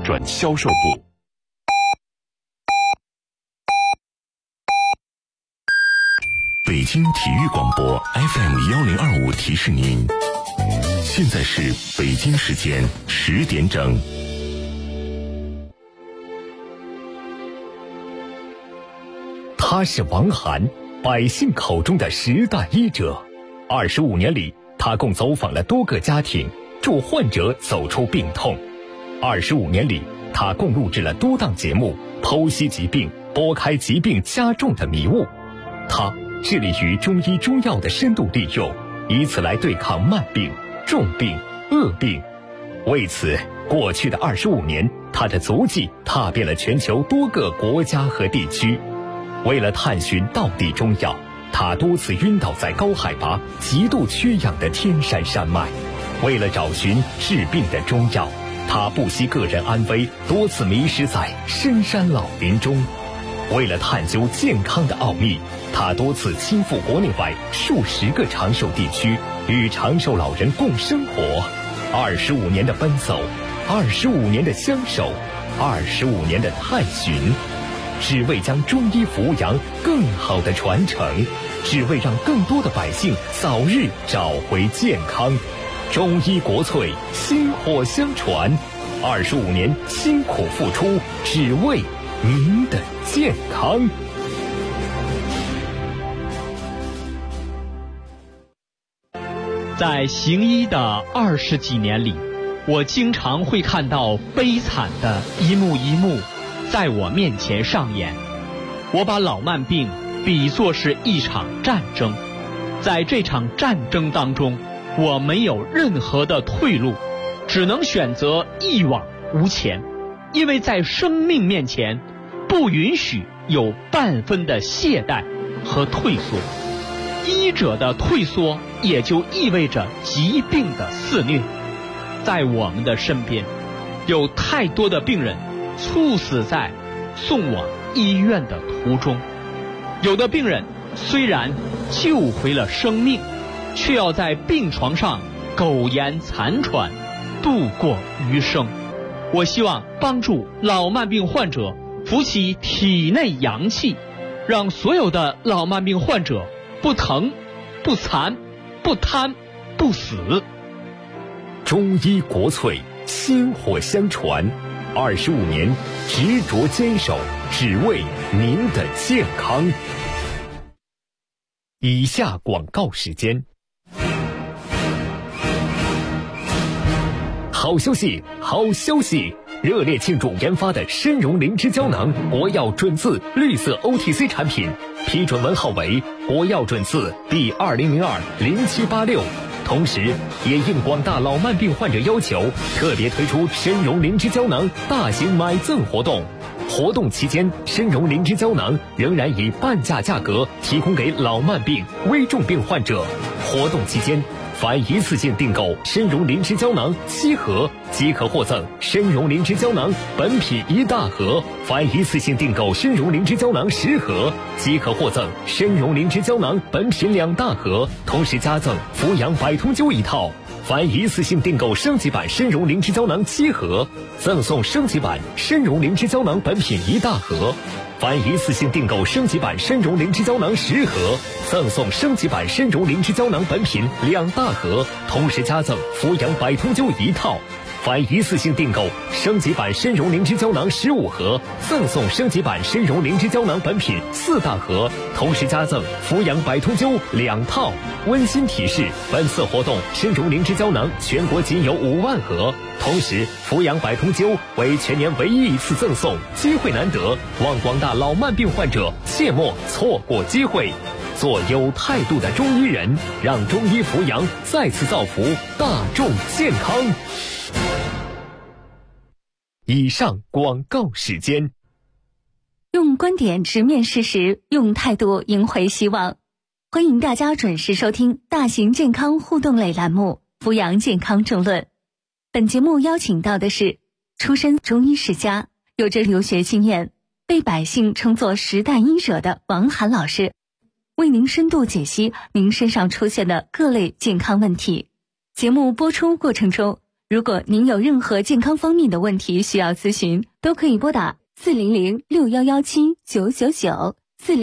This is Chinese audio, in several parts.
转销售部。北京体育广播 FM1025提示您，现在是北京时间10点整。他是王涵，百姓口中的10大医者。25年里，他共走访了多个家庭，助患者走出病痛。25年里，他共录制了多档节目，剖析疾病，拨开疾病加重的迷雾。他致力于中医中药的深度利用，以此来对抗慢病、重病、恶病。为此，过去的25年，他的足迹踏遍了全球多个国家和地区。为了探寻道地中药，他多次晕倒在高海拔、极度缺氧的天山山脉。为了找寻治病的中药，他不惜个人安危，多次迷失在深山老林中。为了探究健康的奥秘，他多次亲赴国内外数十个长寿地区，与长寿老人共生活。25年的奔走，25年的相守，25年的探寻，只为将中医扶阳更好的传承，只为让更多的百姓早日找回健康。中医国粹，薪火相传，25年辛苦付出，只为您的健康。 在行医的20几年里，我经常会看到悲惨的一幕一幕在我面前上演。我把老慢病比作是一场战争，在这场战争当中，我没有任何的退路，只能选择一往无前，因为在生命面前，不允许有半分的懈怠和退缩。医者的退缩也就意味着疾病的肆虐。在我们的身边，有太多的病人猝死在送往医院的途中，有的病人虽然救回了生命，却要在病床上苟延残喘，度过余生。我希望帮助老慢病患者扶起体内阳气，让所有的老慢病患者不疼、不残、不瘫、不死。 中医国粹，薪火相传，25年执着坚守，只为您的健康。以下广告时间。好消息，好消息！热烈庆祝研发的参茸灵芝胶囊国药准字绿色 OTC 产品批准文号为国药准字第20020786，同时也应广大老慢病患者要求，特别推出参茸灵芝胶囊大型买赠活动。活动期间，参茸灵芝胶囊仍然以半价价格提供给老慢病、危重病患者。活动期间，凡一次性订购参茸灵芝胶囊7盒，即可获赠参茸灵芝胶囊本品1大盒；凡一次性订购参茸灵芝胶囊10盒，即可获赠参茸灵芝胶囊本品2大盒，同时加赠扶阳百通灸1套。凡一次性订购升级版参茸灵芝胶囊7盒，赠送升级版参茸灵芝胶囊本品1大盒；凡一次性订购升级版参茸灵芝胶囊10盒，赠送升级版参茸灵芝胶囊本品2大盒，同时加赠扶阳百通灸1套。凡一次性订购升级版参茸灵芝胶囊15盒，赠送升级版参茸灵芝胶囊本品4大盒，同时加赠扶阳百通灸2套。温馨提示：本次活动参茸灵芝胶囊全国仅有5万盒，同时扶阳百通灸为全年唯一一次赠送，机会难得，望广大老慢病患者切莫错过机会。做有态度的中医人，让中医扶阳再次造福大众健康。以上广告时间。 用观点直面事实，用态度赢回希望。欢迎大家准时收听大型健康互动类栏目《扶阳健康政论》。本节目邀请到的是出身中医世家，有着留学经验，被百姓称作10大医者的王涵老师，为您深度解析您身上出现的各类健康问题。节目播出过程中， 如果您有任何健康方面的问题需要咨询，都可以拨打400-6117-999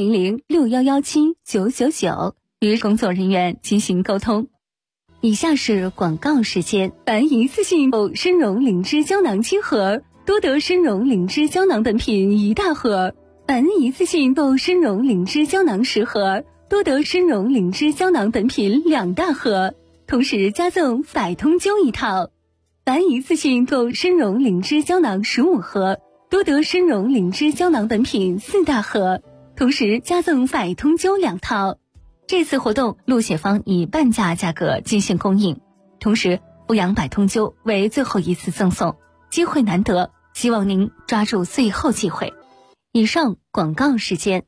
400-6117-999与工作人员进行沟通。以下是广告时间。凡一次性购参茸灵芝胶囊7盒，多得参茸灵芝胶囊本品1大盒；凡一次性购参茸灵芝胶囊10盒，多得参茸灵芝胶囊本品2大盒，同时加赠百通灸1套；凡一次性购参茸灵芝胶囊15盒，多得参茸灵芝胶囊本品4大盒，同时加赠百通灸2套。这次活动鹿血芳以半价价格进行供应，同时阜阳百通灸为最后一次赠送，机会难得，希望您抓住最后机会。以上广告时间。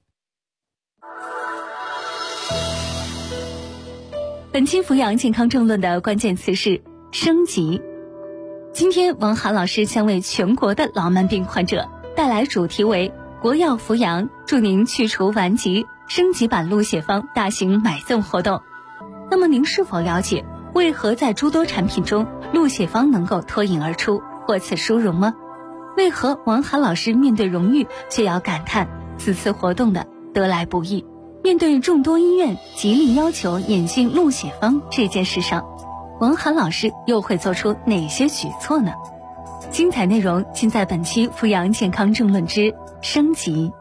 本期阜阳健康正论的关键词是升级。今天王涵老师将为全国的老慢病患者带来主题为国药阜阳祝您去除顽疾升级版鹿血芳大型买赠活动。那么您是否了解为何在诸多产品中鹿血芳能够脱颖而出，获此殊荣吗？为何王涵老师面对荣誉却要感叹此次活动的得来不易？面对众多医院极力要求引进鹿血芳这件事上，王涵老师又会做出哪些举措呢？精彩内容尽在本期阜阳健康正论之升级。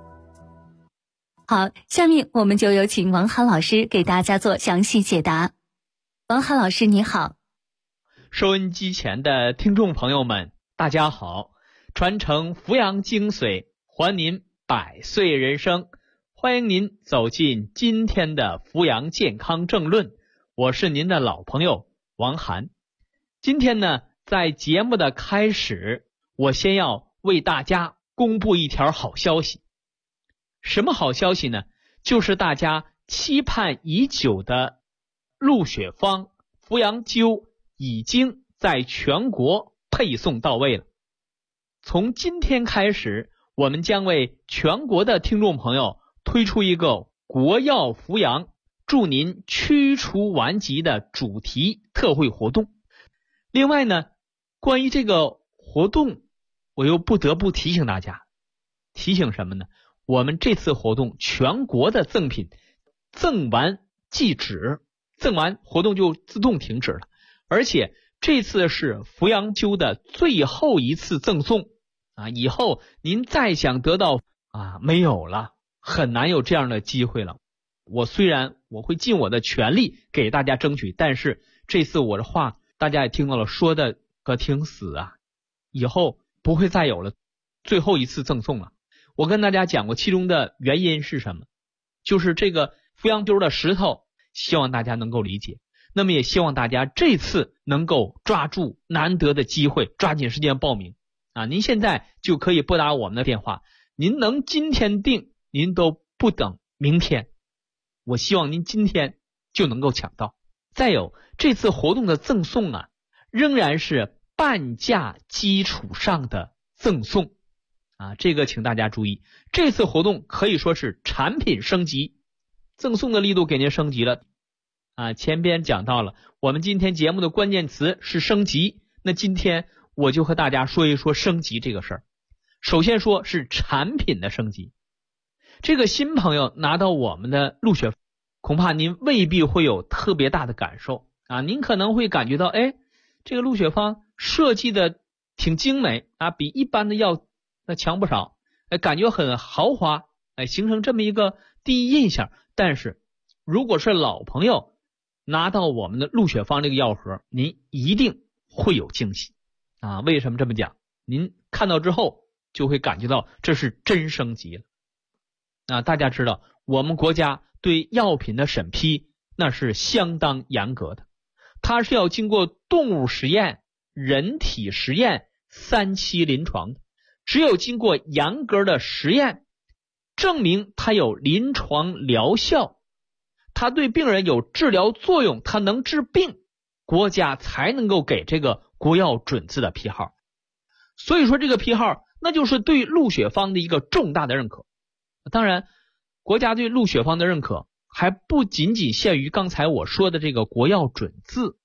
好，下面我们就有请王涵老师给大家做详细解答。王涵老师你好。 收音机前的听众朋友们大家好，传承阜阳精髓，还您百岁人生，欢迎您走进今天的阜阳健康正论，我是您的老朋友王涵。今天呢，在节目的开始，我先要为大家公布一条好消息。什么好消息呢？就是大家期盼已久的鹿血芳阜阳灸已经在全国配送到位了。从今天开始，我们将为全国的听众朋友推出一个国药阜阳祝您驱除顽疾的主题特惠活动。另外呢，关于这个活动，我又不得不提醒大家，提醒什么呢？我们这次活动全国的赠品赠完即止，赠完活动就自动停止了，而且这次是阜阳灸的最后一次赠送以后您再想得到没有了，很难有这样的机会了。虽然我会尽我的全力给大家争取，但是这次我的话大家也听到了，说的可挺死以后不会再有了最后一次赠送了。我跟大家讲过其中的原因是什么，就是这个阜阳灸的石头，希望大家能够理解。那么也希望大家这次能够抓住难得的机会，抓紧时间报名您现在就可以拨打我们的电话，您能今天订，您都不等明天，我希望您今天就能够抢到。再有，这次活动的赠送仍然是半价基础上的赠送这个请大家注意，这次活动可以说是产品升级，赠送的力度给您升级了前边讲到了，我们今天节目的关键词是升级，那今天我就和大家说一说升级这个事儿。首先说是产品的升级，这个新朋友拿到我们的鹿血，恐怕您未必会有特别大的感受您可能会感觉到这个鹿血芳设计的挺精美比一般的药强不少，感觉很豪华，形成这么一个第一印象。但是如果是老朋友拿到我们的鹿血芳这个药盒，您一定会有惊喜为什么这么讲？您看到之后就会感觉到这是真升级了大家知道我们国家对药品的审批那是相当严格的，它是要经过动物实验、人体实验3期临床的，只有经过严格的实验，证明它有临床疗效，它对病人有治疗作用，它能治病，国家才能够给这个国药准字的批号。所以说这个批号那就是对鹿血芳的一个重大的认可。当然国家对鹿血芳的认可还不仅仅限于刚才我说的这个国药准字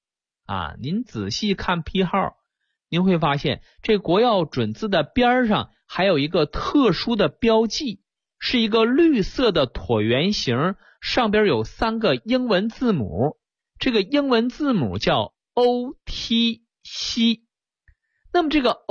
啊，您仔细看批号，您会发现这国药准字的边上还有一个特殊的标记，是一个绿色的椭圆形，上边有3个英文字母，这个英文字母叫 OTC。 那么这个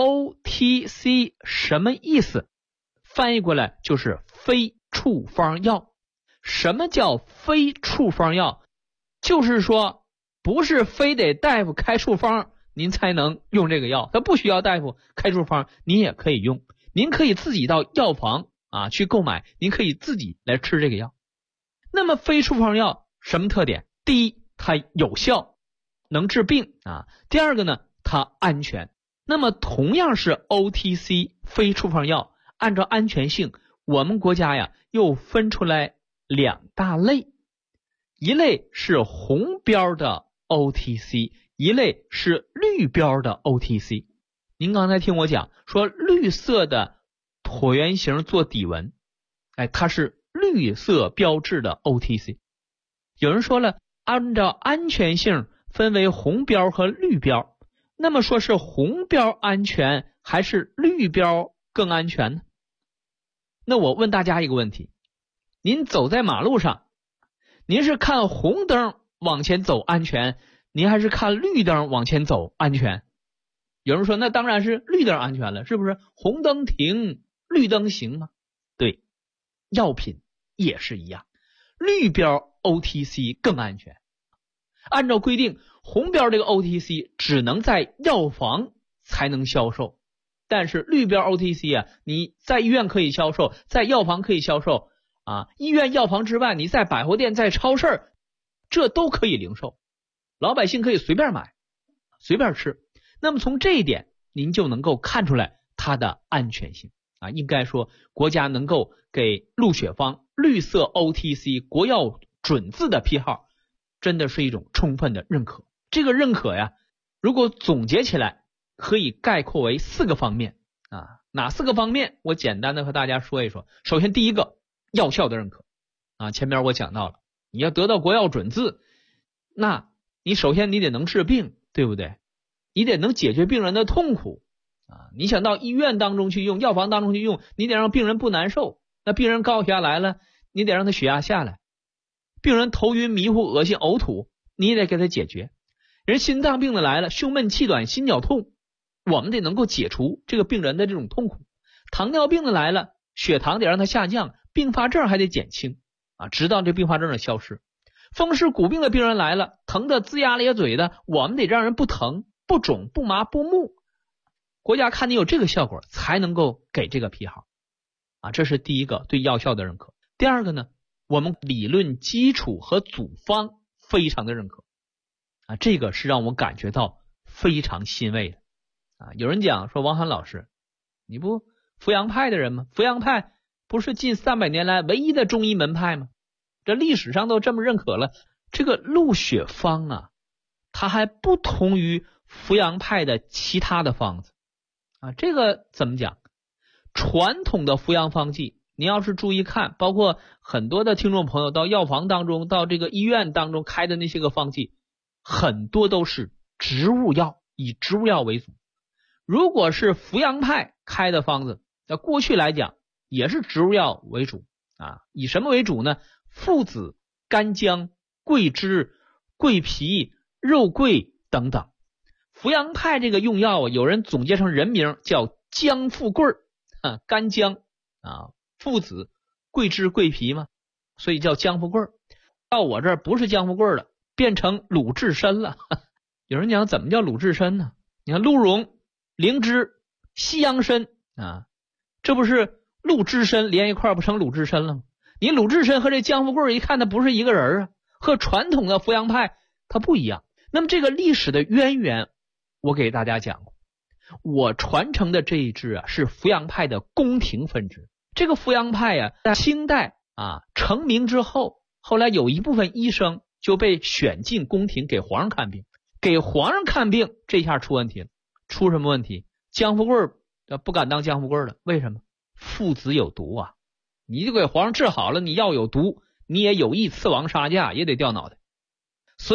OTC 什么意思？翻译过来就是非处方药。什么叫非处方药？就是说不是非得大夫开处方您才能用这个药，它不需要大夫开处方您也可以用，您可以自己到药房去购买，您可以自己来吃这个药。那么非处方药什么特点？第一，它有效，能治病第二个呢，它安全。那么同样是 OTC 非处方药，按照安全性，我们国家呀又分出来2大类，一类是红标的 OTC， 一类是绿标的 OTC。 您刚才听我讲说绿色的椭圆形做底纹，它是绿色标志的 OTC。 有人说了，按照安全性分为红标和绿标，那么说是红标安全还是绿标更安全呢？那我问大家一个问题，您走在马路上，您是看红灯往前走安全，您还是看绿灯往前走安全？有人说那当然是绿灯安全了，是不是？红灯停，绿灯行吗？对，药品也是一样，绿标 OTC 更安全。按照规定，红标这个 OTC 只能在药房才能销售，但是绿标 OTC 你在医院可以销售，在药房可以销售医院药房之外，你在百货店在超市这都可以零售，老百姓可以随便买随便吃。那么从这一点您就能够看出来它的安全性应该说国家能够给陆雪芳绿色 OTC 国药准字的批号，真的是一种充分的认可。这个认可如果总结起来可以概括为4个方面哪4个方面？我简单的和大家说一说。首先第一个，药效的认可前面我讲到了，你要得到国药准字，那你首先你得能治病，对不对？你得能解决病人的痛苦你想到医院当中去用，药房当中去用，你得让病人不难受。那病人高血压来了，你得让他血压下来；病人头晕迷糊恶心呕吐，你也得给他解决。人心脏病的来了，胸闷气短心绞痛，我们得能够解除这个病人的这种痛苦。糖尿病的来了，血糖得让它下降，并发症还得减轻直到这并发症的消失。风湿骨病的病人来了，疼得龇牙咧嘴的，我们得让人不疼不肿不麻不木，国家看你有这个效果才能够给这个批号这是第一个对药效的认可。第二个呢，我们理论基础和组方非常的认可这个是让我感觉到非常欣慰的有人讲说，王涵老师你不扶阳派的人吗？扶阳派不是近300年来唯一的中医门派吗？这历史上都这么认可了。这个陆雪芳它还不同于扶阳派的其他的方子这个怎么讲？传统的扶阳方剂，你要是注意看，包括很多的听众朋友到药房当中，到这个医院当中开的那些个方剂，很多都是植物药，以植物药为主。如果是扶阳派开的方子，在过去来讲也是植物药为主以什么为主呢？附子、干姜、桂枝、桂皮、肉桂等等。扶阳派这个用药有人总结成人名叫姜附桂干姜附子、桂枝、桂皮嘛，所以叫姜附桂。到我这儿不是姜附桂了，变成鲁智深了有人讲怎么叫鲁智深呢？你看鹿茸、灵芝、西洋参这不是鲁智深连一块不成鲁智深了吗？你鲁智深和这姜附桂一看它不是一个人和传统的扶阳派它不一样。那么这个历史的渊源我给大家讲过，我传承的这一支是扶阳派的宫廷分支。这个扶阳派在清代成名之后，后来有一部分医生就被选进宫廷给皇上看病。给皇上看病，这下出问题了。出什么问题？姜附桂不敢当姜附桂了。为什么？附子有毒你就给皇上治好了，你药有毒，你也有意刺王杀驾，也得掉脑袋。所以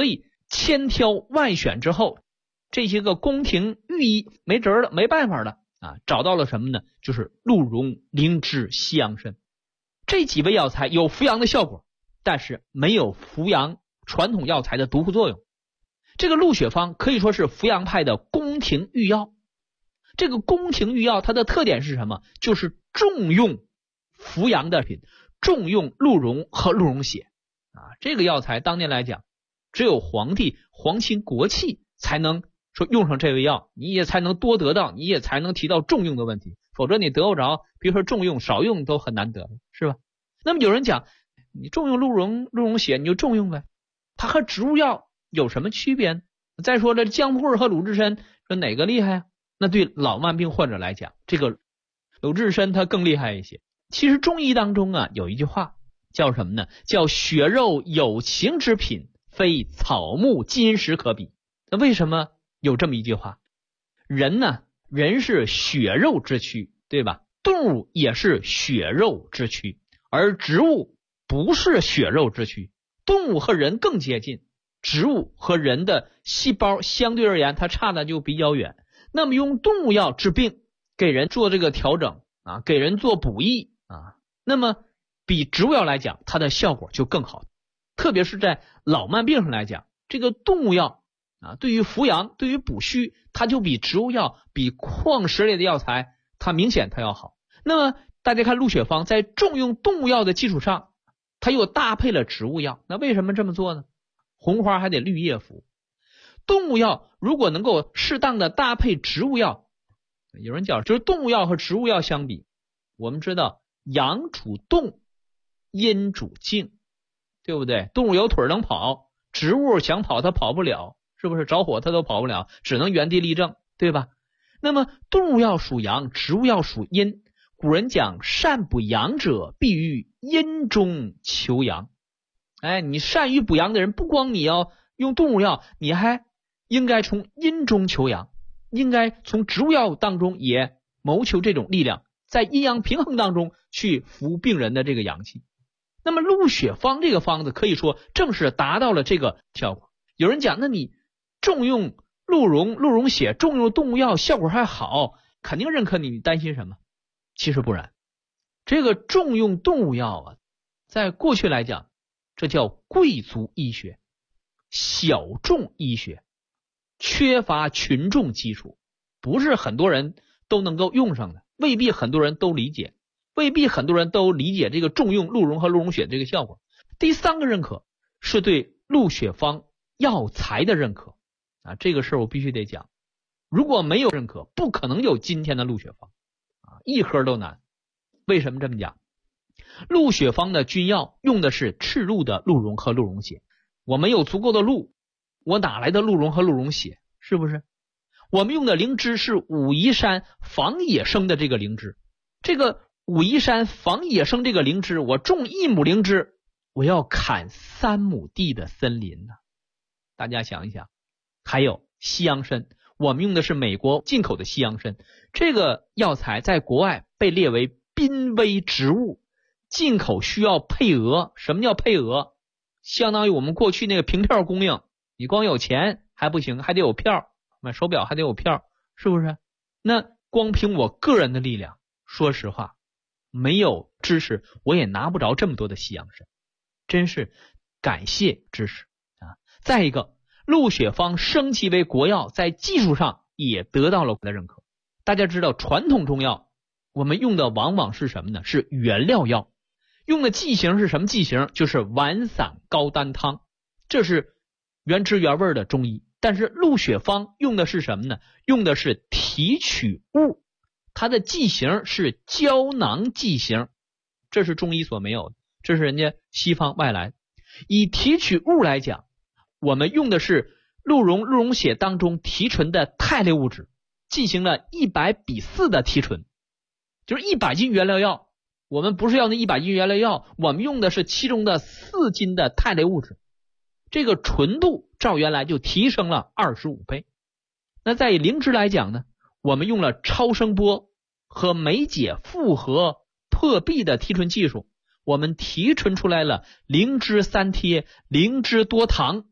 千挑万选之后，这些个宫廷御医没辙了，没办法了啊，找到了什么呢？就是鹿茸、灵芝、西洋参这几味药材有扶阳的效果，但是没有扶阳传统药材的毒副作用。这个鹿血方可以说是扶阳派的宫廷御药。这个宫廷御药它的特点是什么？就是重用扶阳的品，重用鹿茸和鹿茸血啊。这个药材当年来讲，只有皇帝皇亲国戚才能说用上这味药，你也才能多得到，你也才能提到重用的问题，否则你得不着，比如说重用少用都很难得，是吧？那么有人讲，你重用鹿茸血你就重用呗，它和植物药有什么区别呢？再说这姜附和鲁智深说哪个厉害啊？那对老慢病患者来讲，这个鲁智深它更厉害一些。其实中医当中啊有一句话叫什么呢？叫血肉有情之品，非草木金石可比。那为什么有这么一句话？人呢，人是血肉之躯，对吧？动物也是血肉之躯，而植物不是血肉之躯。动物和人更接近，植物和人的细胞相对而言它差的就比较远。那么用动物药治病，给人做这个调整啊，给人做补益啊，那么比植物药来讲它的效果就更好。特别是在老慢病上来讲，这个动物药啊，对于扶阳对于补虚，它就比植物药比矿石类的药材它明显它要好。那么大家看鹿血方在重用动物药的基础上，它又搭配了植物药。那为什么这么做呢？红花还得绿叶服，动物药如果能够适当的搭配植物药，有人讲就是动物药和植物药相比，我们知道阳主动，阴主静，对不对？动物有腿能跑，植物想跑它跑不了，是不是？着火它都跑不了，只能原地立正，对吧？那么动物药属阳，植物药属阴。古人讲善补阳者必于阴中求阳。哎，你善于补阳的人，不光你要用动物药，你还应该从阴中求阳，应该从植物药当中也谋求这种力量，在阴阳平衡当中去扶病人的这个阳气。那么鹿血方这个方子可以说正是达到了这个效果。有人讲，那你重用鹿茸血，重用动物药效果还好，肯定认可你，你担心什么？其实不然，这个重用动物药啊，在过去来讲，这叫贵族医学、小众医学，缺乏群众基础，不是很多人都能够用上的，未必很多人都理解，未必很多人都理解这个重用鹿茸和鹿茸血这个效果。第三个认可是对鹿血方药材的认可啊，这个事儿我必须得讲，如果没有认可，不可能有今天的鹿血方啊，一盒都难。为什么这么讲？鹿血方的君药用的是赤鹿的鹿茸和鹿茸血，我们有足够的鹿，我哪来的鹿茸和鹿茸血？是不是？我们用的灵芝是武夷山防野生的这个灵芝，这个武夷山防野生这个灵芝，我种1亩灵芝，我要砍3亩地的森林呢。大家想一想。还有西洋参，我们用的是美国进口的西洋参，这个药材在国外被列为濒危植物，进口需要配额。什么叫配额？相当于我们过去那个凭票供应，你光有钱还不行，还得有票，买手表还得有票，是不是？那光凭我个人的力量，说实话，没有知识我也拿不着这么多的西洋参，真是感谢知识啊！再一个，鹿血方升级为国药，在技术上也得到了我的认可。大家知道传统中药我们用的往往是什么呢？是原料药，用的剂型是什么剂型？就是丸散高丹汤，这是原汁原味的中医。但是鹿血方用的是什么呢？用的是提取物，它的剂型是胶囊剂型，这是中医所没有的，这是人家西方外来。以提取物来讲，我们用的是鹿茸血当中提纯的肽类物质，进行了100:4的提纯，就是100斤原料药，我们不是要那100斤原料药，我们用的是其中的4斤的肽类物质，这个纯度照原来就提升了25倍。那在以灵芝来讲呢，我们用了超声波和酶解复合破壁的提纯技术，我们提纯出来了灵芝3贴、灵芝多糖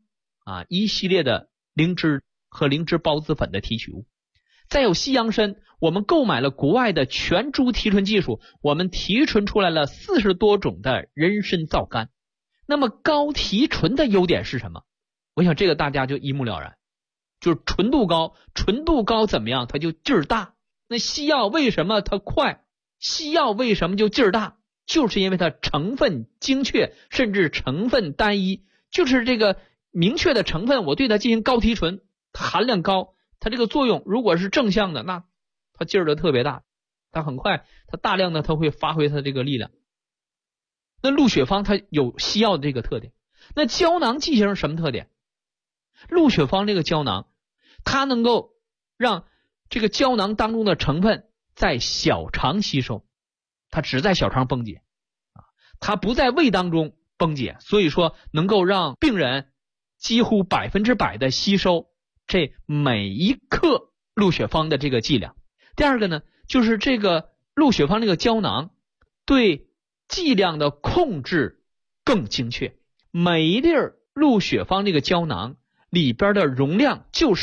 一系列的灵芝和灵芝孢子粉的提取物。再有西洋参，我们购买了国外的全株提纯技术，我们提纯出来了40多种的人参皂苷。那么高提纯的优点是什么？我想这个大家就一目了然，就是纯度高。纯度高怎么样？它就劲儿大。那西药为什么它快？西药为什么就劲儿大？就是因为它成分精确，甚至成分单一，就是这个明确的成分，我对它进行高提纯，它含量高，它这个作用如果是正向的，那它劲儿的特别大，它很快，它大量的它会发挥它这个力量。那鹿血芳它有西药的这个特点。那胶囊剂型什么特点？鹿血芳这个胶囊，它能够让这个胶囊当中的成分在小肠吸收，它只在小肠崩解，它不在胃当中崩解，所以说能够让病人几乎100%的吸收这每一克鹿血芳的这个剂量。第二个呢，就是这个鹿血芳这个胶囊对剂量的控制更精确。每一粒鹿血芳这个胶囊里边的容量就是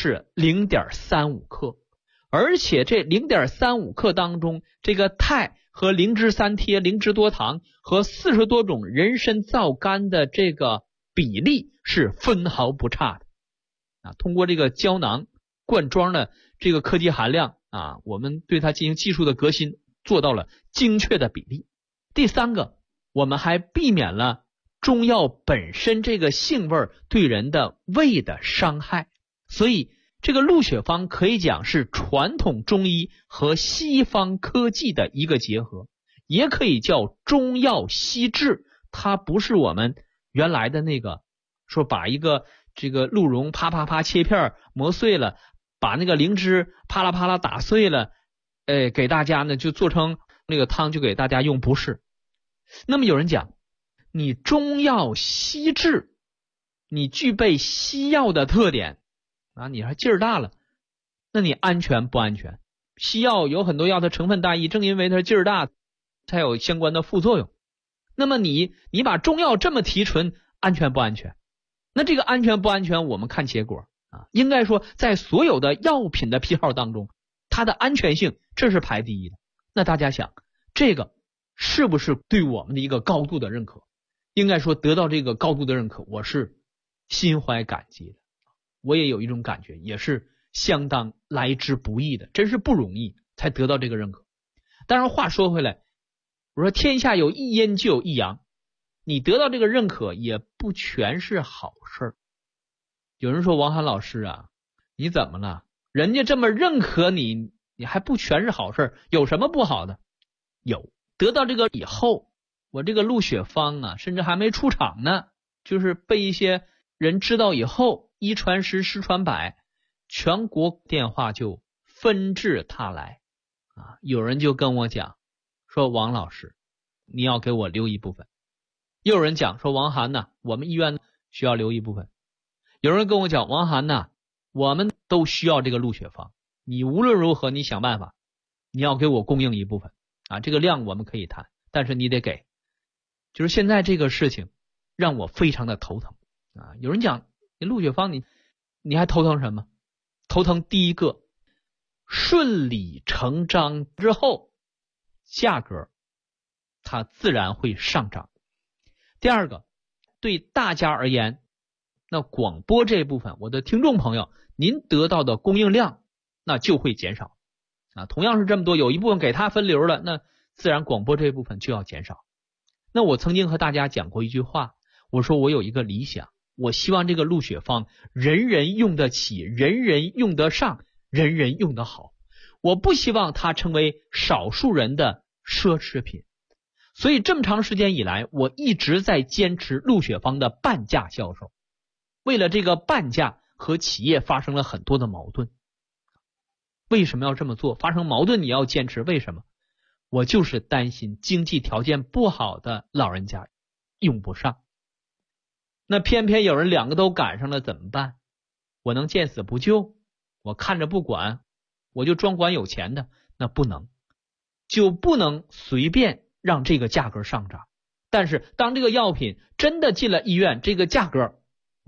0.35 克，而且这 0.35 克当中，这个肽和灵芝三萜、灵芝多糖和40多种人参皂苷的这个比例是分毫不差的。通过这个胶囊灌装的这个科技含量我们对它进行技术的革新，做到了精确的比例。第三个，我们还避免了中药本身这个性味对人的胃的伤害。所以这个鹿血芳可以讲是传统中医和西方科技的一个结合，也可以叫中药西治。它不是我们原来的那个说把一个这个鹿茸啪啪啪切片磨碎了，把那个灵芝啪啦啪啦打碎了，给大家呢就做成那个汤就给大家用，不是。那么有人讲，你中药西治，你具备西药的特点你还劲儿大了，那你安全不安全？西药有很多药它成分单一，正因为它劲儿大才有相关的副作用。那么你把中药这么提纯，安全不安全？那这个安全不安全我们看结果应该说在所有的药品的批号当中，它的安全性这是排第一的。那大家想，这个是不是对我们的一个高度的认可？应该说得到这个高度的认可，我是心怀感激的。我也有一种感觉，也是相当来之不易的，真是不容易才得到这个认可。当然话说回来，我说天下有一阴就有一阳，你得到这个认可也不全是好事。有人说王涵老师你怎么了？人家这么认可你，你还不全是好事，有什么不好的？有，得到这个以后，我这个鹿血芳甚至还没出厂呢，就是被一些人知道以后，一传十，十传百，全国电话就纷至沓来有人就跟我讲说，王老师你要给我留一部分。又有人讲说，王涵我们医院需要留一部分。有人跟我讲，王涵我们都需要这个鹿血芳，你无论如何你想办法，你要给我供应一部分这个量我们可以谈，但是你得给。就是现在这个事情让我非常的头疼有人讲你鹿血芳你还头疼什么？头疼第一个，顺理成章之后价格它自然会上涨。第二个，对大家而言，那广播这部分，我的听众朋友您得到的供应量那就会减少同样是这么多，有一部分给他分流了，那自然广播这部分就要减少。那我曾经和大家讲过一句话，我说我有一个理想，我希望这个鹿血芳人人用得起，人人用得上，人人用得好，我不希望它成为少数人的奢侈品。所以这么长时间以来，我一直在坚持鹿血芳的半价销售。为了这个半价，和企业发生了很多的矛盾。为什么要这么做？发生矛盾你要坚持，为什么？我就是担心经济条件不好的老人家用不上。那偏偏有人两个都赶上了，怎么办？我能见死不救？我看着不管，我就专管有钱的？那不能，就不能随便让这个价格上涨。但是当这个药品真的进了医院，这个价格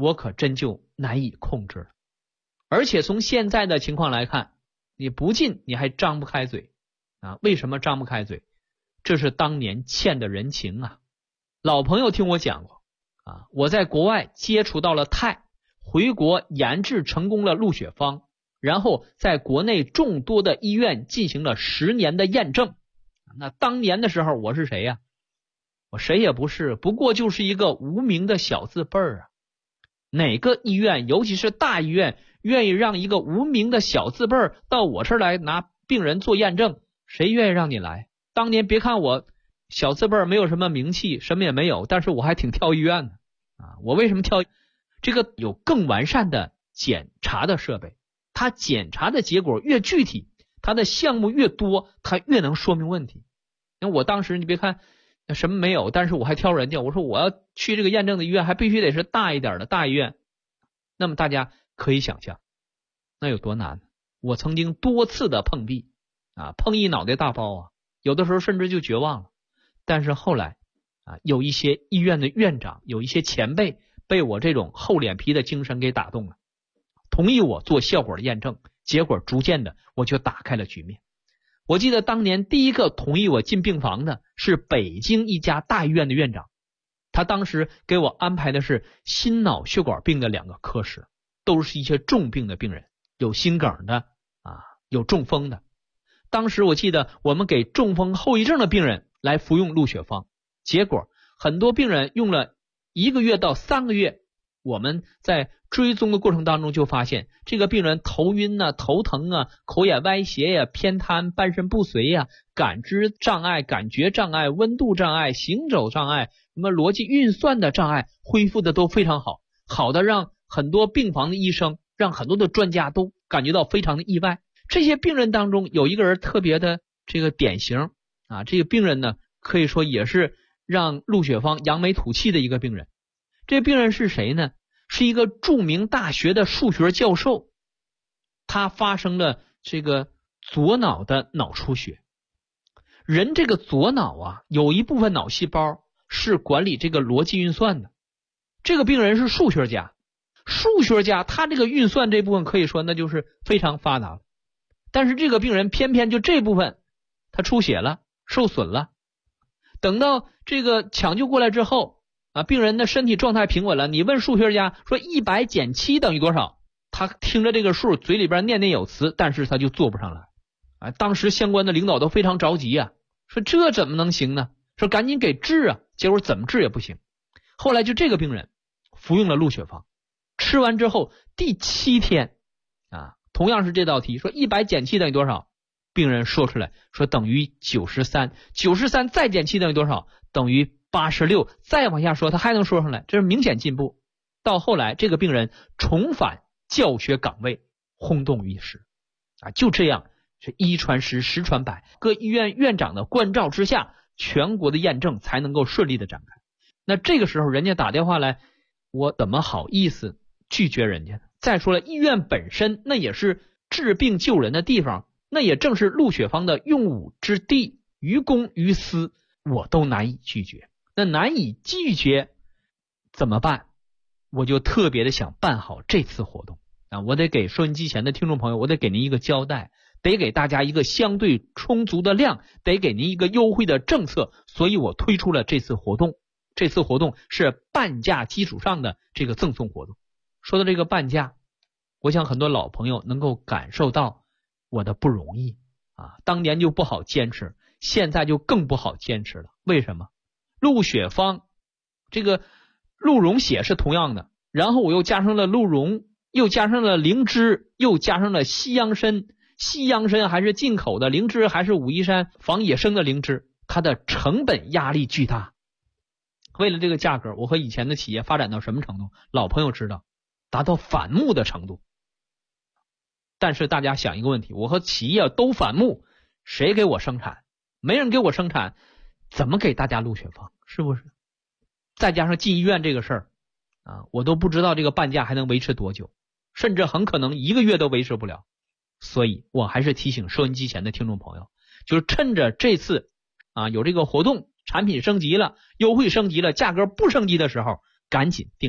我可真就难以控制了。而且从现在的情况来看，你不进你还张不开嘴啊？为什么张不开嘴？这是当年欠的人情啊。老朋友听我讲过啊，我在国外接触到了钛，回国研制成功了鹿血芳，然后在国内众多的医院进行了10年的验证。那当年的时候我是谁呀？我谁也不是，不过就是一个无名的小字辈儿啊。哪个医院，尤其是大医院，愿意让一个无名的小字辈儿到我这儿来拿病人做验证？谁愿意让你来？当年别看我小字辈儿没有什么名气，什么也没有，但是我还挺挑医院的啊。我为什么挑？这个有更完善的检查的设备，它检查的结果越具体，它的项目越多，它越能说明问题。因为我当时你别看什么没有，但是我还挑人家，我说我要去这个验证的医院还必须得是大一点的大医院。那么大家可以想象那有多难。我曾经多次的碰壁啊，碰一脑袋大包啊，有的时候甚至就绝望了。但是后来啊，有一些医院的院长，有一些前辈被我这种厚脸皮的精神给打动了，同意我做效果的验证，结果逐渐的我就打开了局面。我记得当年第一个同意我进病房的是北京一家大医院的院长，他当时给我安排的是心脑血管病的2个科室，都是一些重病的病人，有心梗的啊，有中风的。当时我记得我们给中风后遗症的病人来服用鹿血芳，结果很多病人用了1个月到3个月，我们在追踪的过程当中就发现这个病人头晕啊、头疼啊、口眼歪斜呀、偏瘫、半身不遂呀、感知障碍、感觉障碍、温度障碍、行走障碍、什么逻辑运算的障碍恢复的都非常好，好的让很多病房的医生，让很多的专家都感觉到非常的意外。这些病人当中有一个人特别的这个典型啊，这个病人呢可以说也是让鹿血芳扬眉吐气的一个病人。这病人是谁呢？是一个著名大学的数学教授，他发生了这个左脑的脑出血。人这个左脑啊，有一部分脑细胞是管理这个逻辑运算的。这个病人是数学家，他这个运算这部分可以说那就是非常发达了。但是这个病人偏偏就这部分他出血了，受损了。等到这个抢救过来之后啊，病人的身体状态平稳了，你问数学家说100减7等于多少，他听着这个数嘴里边念念有词，但是他就做不上来啊。当时相关的领导都非常着急啊，说这怎么能行呢？说赶紧给治啊，结果怎么治也不行。后来就这个病人服用了鹿血芳，吃完之后第7天啊，同样是这道题，说100减7等于多少，病人说出来说等于93再减7等于多少，等于86，再往下说他还能说上来，这是明显进步。到后来这个病人重返教学岗位，轰动一时啊！就这样是1传10，10传100，各医院院长的关照之下，全国的验证才能够顺利的展开。那这个时候人家打电话来，我怎么好意思拒绝人家呢？再说了，医院本身那也是治病救人的地方，那也正是鹿血芳的用武之地，于公于私我都难以拒绝。那难以拒绝怎么办？我就特别的想办好这次活动啊！我得给收音机前的听众朋友，我得给您一个交代，得给大家一个相对充足的量，得给您一个优惠的政策，所以我推出了这次活动。这次活动是半价基础上的这个赠送活动。说到这个半价，我想很多老朋友能够感受到我的不容易啊！当年就不好坚持，现在就更不好坚持了。为什么？鹿血芳这个鹿茸血是同样的，然后我又加上了鹿茸，又加上了灵芝，又加上了西洋参。西洋参还是进口的，灵芝还是武夷山防野生的灵芝，它的成本压力巨大。为了这个价格，我和以前的企业发展到什么程度？老朋友知道，达到反目的程度。但是大家想一个问题，我和企业都反目，谁给我生产？没人给我生产，怎么给大家鹿血芳？是不是？再加上进医院这个事儿啊，我都不知道这个半价还能维持多久，甚至很可能1个月都维持不了。所以我还是提醒收音机前的听众朋友，就是趁着这次啊有这个活动，产品升级了，优惠升级了，价格不升级的时候，赶紧订上。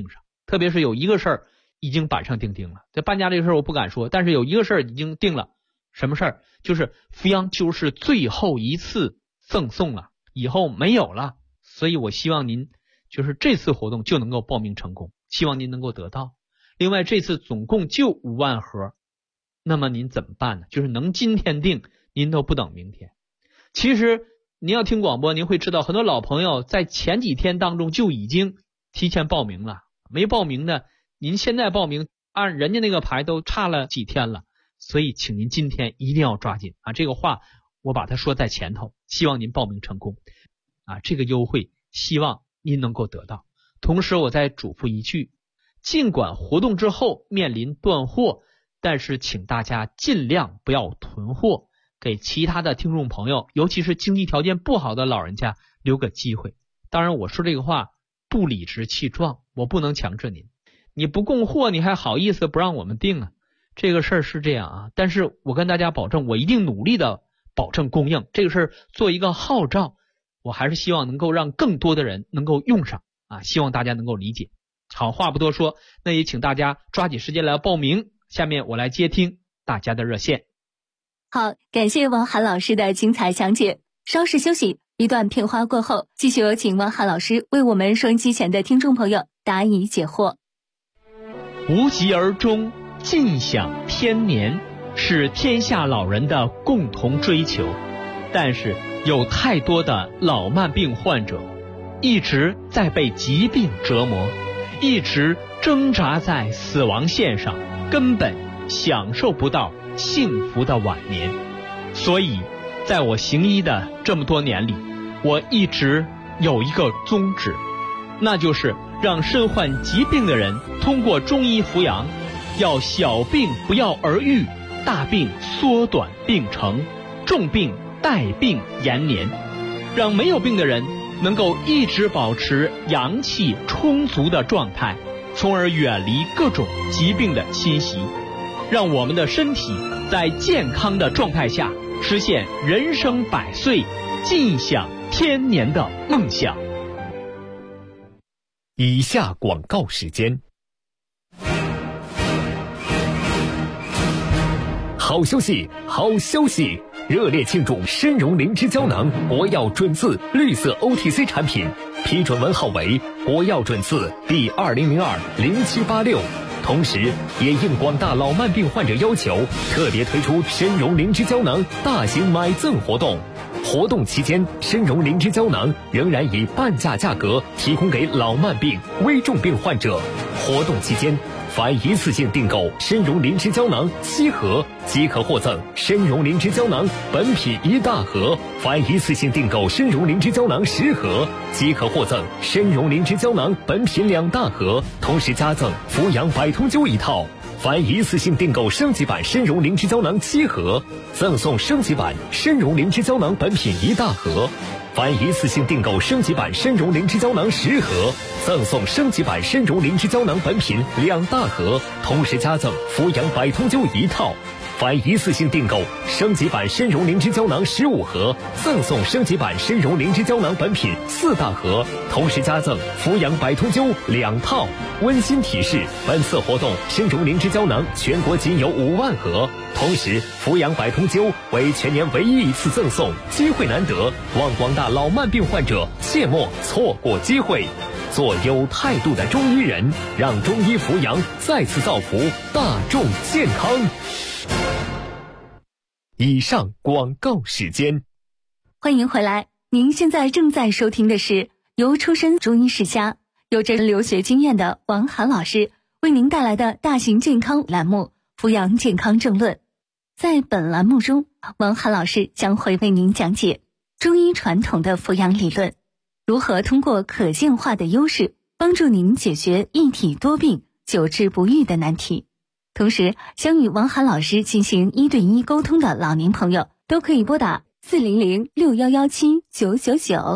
特别是有一个事儿已经板上钉钉了。这搬家这个事儿我不敢说，但是有一个事儿已经定了。什么事儿？就是扶阳就是最后一次赠送了，以后没有了。所以我希望您就是这次活动就能够报名成功，希望您能够得到。另外这次总共就5万盒，那么您怎么办呢？就是能今天定，您都不等明天。其实您要听广播，您会知道很多老朋友在前几天当中就已经提前报名了，没报名的您现在报名，按人家那个牌都差了几天了。所以请您今天一定要抓紧啊！这个话我把它说在前头，希望您报名成功啊！这个优惠希望您能够得到。同时我再嘱咐一句，尽管活动之后面临断货，但是请大家尽量不要囤货，给其他的听众朋友，尤其是经济条件不好的老人家留个机会。当然我说这个话不理直气壮，我不能强制您，你不供货你还好意思不让我们订啊？这个事儿是这样啊，但是我跟大家保证，我一定努力的保证供应。这个事儿做一个号召，我还是希望能够让更多的人能够用上啊，希望大家能够理解。好，话不多说，那也请大家抓紧时间来报名。下面我来接听大家的热线。 好，感谢王涵老师的精彩讲解。稍事休息，一段片花过后，继续有请王涵老师为我们收音机前的听众朋友答疑解惑。 无疾而终，尽享天年，是天下老人的共同追求。但是有太多的老慢病患者一直在被疾病折磨，一直挣扎在死亡线上，根本享受不到幸福的晚年。所以在我行医的这么多年里，我一直有一个宗旨，那就是让身患疾病的人通过中医扶阳，要小病不药而愈，大病缩短病程，重病带病延年，让没有病的人能够一直保持阳气充足的状态，从而远离各种疾病的侵袭，让我们的身体在健康的状态下实现人生100岁，尽享天年的梦想。 以下广告时间。好消息，好消息！热烈庆祝参茸灵芝胶囊国药准字绿色 OTC 产品批准文号为国药准字第20020786。同时也应广大老慢病患者要求，特别推出参茸灵芝胶囊大型买赠活动。活动期间，参茸灵芝胶囊仍然以半价价格提供给老慢病、危重病患者。活动期间，凡一次性订购参茸灵芝胶囊7盒，即可获赠参茸灵芝胶囊本品1大盒；凡一次性订购参茸灵芝胶囊10盒，即可获赠参茸灵芝胶囊本品2大盒，同时加赠扶阳百通灸1套。凡一次性订购升级版参茸灵芝胶囊7盒，赠送升级版参茸灵芝胶囊本品1大盒；凡一次性订购升级版参茸灵芝胶囊10盒，赠送升级版参茸灵芝胶囊本品2大盒，同时加赠扶阳百通灸1套。凡一次性订购升级版参茸灵芝胶囊15盒，赠送升级版参茸灵芝胶囊本品4大盒，同时加赠扶阳百通灸2套。温馨提示：本次活动参茸灵芝胶囊全国仅有5万盒，同时扶阳百通灸为全年唯一一次赠送，机会难得，望广大老慢病患者切莫错过机会。做有态度的中医人，让中医扶阳再次造福大众健康。以上广告时间。 欢迎回来，您现在正在收听的是由出身中医世家、有着留学经验的王涵老师为您带来的大型健康栏目《扶阳健康正论》。在本栏目中，王涵老师将会为您讲解中医传统的扶阳理论，如何通过可见化的优势帮助您解决一体多病、久治不愈的难题。同时，想与王涵老师进行1对1沟通的老年朋友都可以拨打40061179999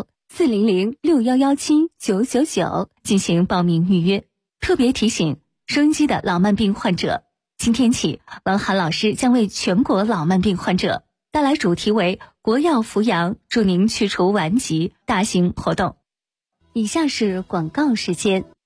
40061179999进行报名预约。特别提醒收音机的老慢病患者，今天起，王涵老师将为全国老慢病患者带来主题为国药扶阳，助您去除顽疾大型活动。以下是广告时间。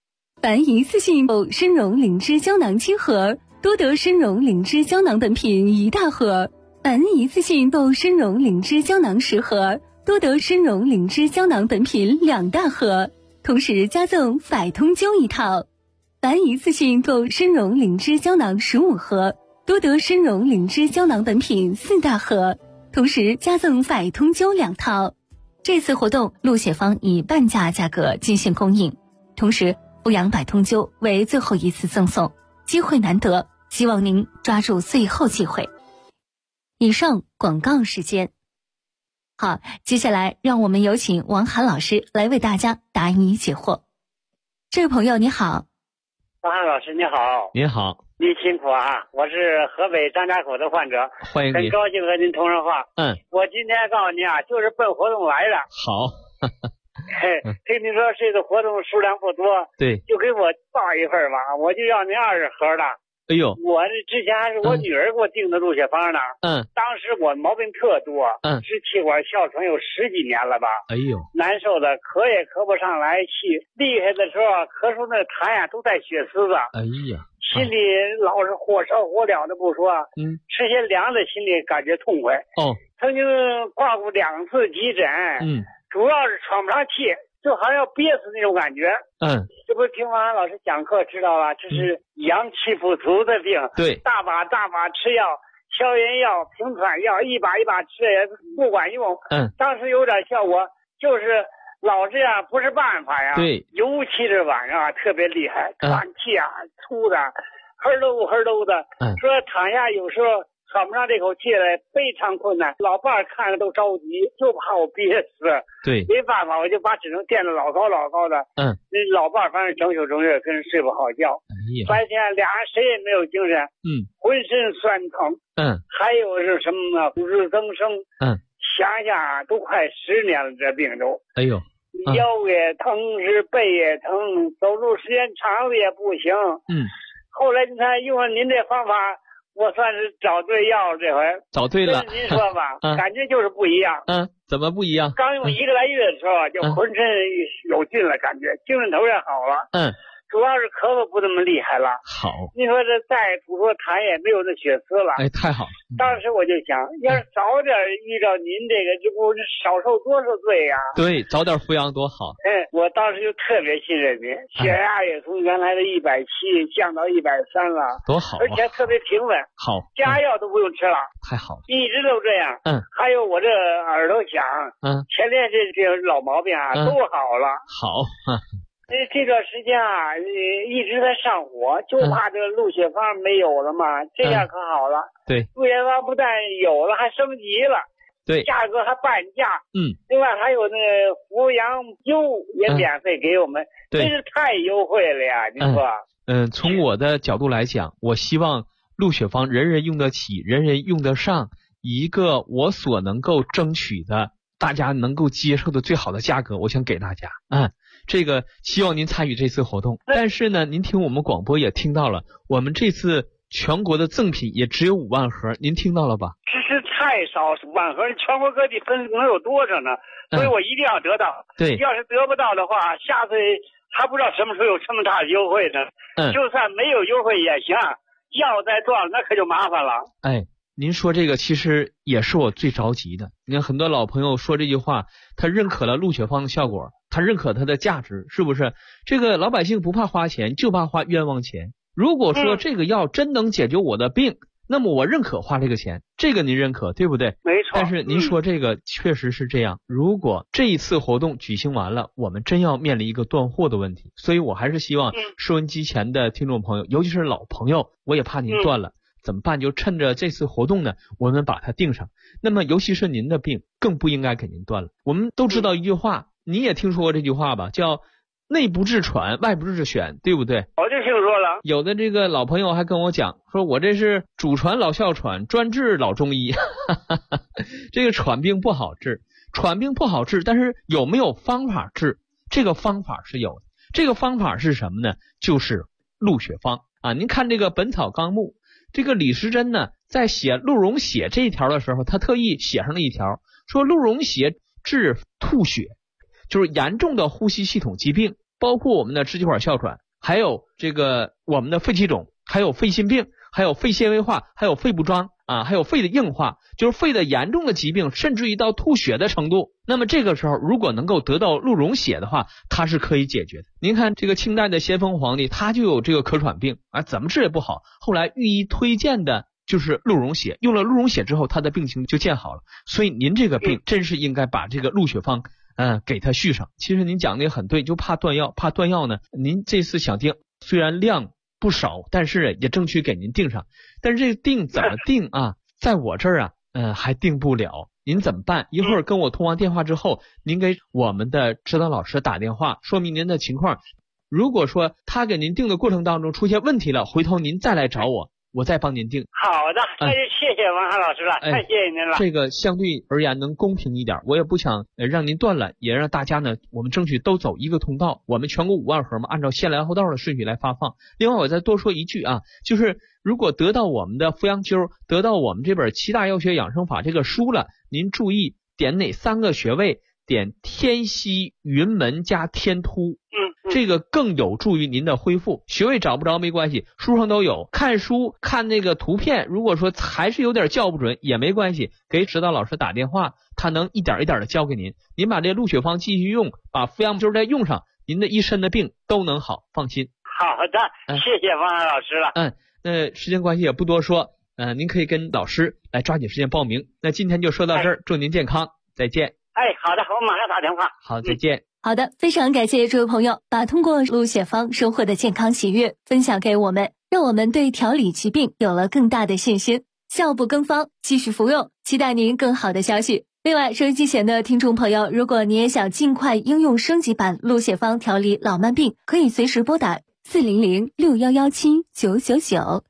凡一次性购参茸灵芝胶囊7盒，多得参茸灵芝胶囊本品1大盒；凡一次性购参茸灵芝胶囊10盒，多得参茸灵芝胶囊本品2大盒，同时加赠百通灸1套；凡一次性购参茸灵芝胶囊15盒，多得参茸灵芝胶囊本品4大盒，同时加赠百通灸2套。这次活动陆雪芳以半价价格进行供应，同时阜阳百通灸为最后一次赠送，机会难得，希望您抓住最后机会。以上广告时间。好，接下来让我们有请王涵老师来为大家答疑解惑。这位朋友你好。 王涵老师你好。 您好。 您辛苦啊，我是河北张家口的患者， 欢迎您， 很高兴和您通上话。我今天告诉您啊，就是奔活动来的。 好。 听您说这个活动数量不多， 对， 就给我报一份吧，我就要您20盒的。 哎呦， 我这之前还是我女儿给我订的鹿血方呢。当时我毛病特多，支气管哮喘有10几年了吧。 哎呦， 难受的咳也咳不上来气，厉害的时候咳出那痰呀都带血丝子。 哎呀， 心里老是火烧火燎的不说，吃些凉的心里感觉痛快。曾经挂过2次急诊，主要是喘不上气，就好像要憋死那种感觉。这不是听王涵老师讲课知道了，这是阳气不足的病。 对， 大把吃药，消炎药、平喘药，一把吃也不管用。当时有点效果，就是老这样不是办法呀。 对， 尤其是晚上啊，特别厉害，喘气啊，粗的，呵喽的。说躺下有时候喘不上这口气来，非常困难。老伴儿看着都着急，就怕我憋死。 对， 没办法，我就把指头垫得老高的。那老伴儿反正整宿跟人睡不好觉。白天俩人谁也没有精神。浑身酸疼。还有是什么呢？骨质增生。想想都快10年了，这病都。 哎呦， 腰也疼，是背也疼，走路时间长了也不行。后来你看用了您这方法，我算是找对药了，这回找对了。 您说吧，感觉就是不一样。 怎么不一样？ 刚用1个来月的时候，就浑身有劲了，感觉精神头也好了。主要是咳嗽不那么厉害了。 好， 你说这再吐出痰也没有那血丝了。 哎，太好了。 当时我就想，要是早点遇到您这个，这不少受多少罪呀？ 对，早点扶阳多好。 我当时就特别信任您，血压也从原来的170降到130了， 多好， 而且特别平稳。 好， 加药都不用吃了。 太好了， 一直都这样。还有我这耳朵响，前列这老毛病啊都好了。 好。 这段时间啊，一直在上火，就怕这个鹿血方没有了嘛。这样可好了。 对， 鹿血方不但有了，还升级了。 对， 价格还半价。另外还有那阜阳灸也免费给我们，真是太优惠了呀！您说？ 从我的角度来讲，我希望鹿血方人人用得起，人人用得上，一个我所能够争取的，大家能够接受的最好的价格，我想给大家。这个希望您参与这次活动。但是呢，您听我们广播也听到了，我们这次全国的赠品也只有5万盒，您听到了吧？ 这是太少，5万盒，全国各地分能有多少呢？所以我一定要得到。 对， 要是得不到的话，下次还不知道什么时候有这么大的优惠呢。就算没有优惠也行，药再断了那可就麻烦了。 您说这个其实也是我最着急的。你看很多老朋友说这句话，他认可了鹿血方的效果，他认可它的价值，是不是？这个老百姓不怕花钱，就怕花冤枉钱。如果说这个药真能解决我的病，那么我认可花这个钱，这个您认可对不对？ 没错。 但是您说这个确实是这样，如果这一次活动举行完了，我们真要面临一个断货的问题。所以我还是希望收音机前的听众朋友，尤其是老朋友，我也怕您断了。怎么办？就趁着这次活动呢，我们把它定上。那么尤其是您的病，更不应该给您断了。我们都知道一句话，你也听说过这句话吧，叫内不治喘，外不治癣，对不对？ 我就听说了。 有的这个老朋友还跟我讲，说我这是祖传老哮喘，专治老中医。这个喘病不好治，喘病不好治，但是有没有方法治？这个方法是有的。这个方法是什么呢？就是鹿血方啊。您看这个《本草纲目》，这个李时珍呢，在写鹿茸血这一条的时候，他特意写上了一条，说鹿茸血治吐血，就是严重的呼吸系统疾病，包括我们的支气管哮喘， 还有这个我们的肺气肿，还有肺心病，还有肺纤维化，还有肺不装啊，还有肺的硬化，就是肺的严重的疾病，甚至于到吐血的程度。那么这个时候如果能够得到鹿茸血的话，它是可以解决的。您看这个清代的咸丰皇帝，他就有这个咳喘病啊，怎么治也不好，后来御医推荐的就是鹿茸血，用了鹿茸血之后，他的病情就见好了。所以您这个病真是应该把这个鹿血方给他续上。其实您讲的也很对，就怕断药，怕断药呢，您这次想定虽然量不少，但是也争取给您定上。但是这个定怎么定啊？在我这儿还定不了，您怎么办？一会儿跟我通完电话之后，您给我们的指导老师打电话，说明您的情况。如果说他给您定的过程当中出现问题了，回头您再来找我，我再帮您定。 好的，那就谢谢王涵老师了，太谢谢您了。 这个相对而言能公平一点，我也不想让您断了，也让大家呢，我们争取都走一个通道。我们全国5万盒嘛，按照先来后到的顺序来发放。另外我再多说一句啊，就是如果得到我们的扶阳灸，得到我们这本7大药学养生法这个书了，您注意点哪3个穴位，点天溪、云门加天突。这个更有助于您的恢复。穴位找不着没关系，书上都有。看书看那个图片，如果说还是有点校不准也没关系，给指导老师打电话，他能一点一点的教给您。您把这鹿血方继续用，把扶阳灸再用上，您的一身的病都能好，放心。 好的，谢谢王涵老师了。 那时间关系也不多说，您可以跟老师来抓紧时间报名。那今天就说到这儿，祝您健康，再见。 好的，我马上打电话。 好，再见。 好的，非常感谢这位朋友把通过鹿血方收获的健康喜悦分享给我们，让我们对调理疾病有了更大的信心。效不更方，继续服用，期待您更好的消息。另外，收音机前的听众朋友，如果你也想尽快应用升级版鹿血方调理老慢病，可以随时拨打400-6117-999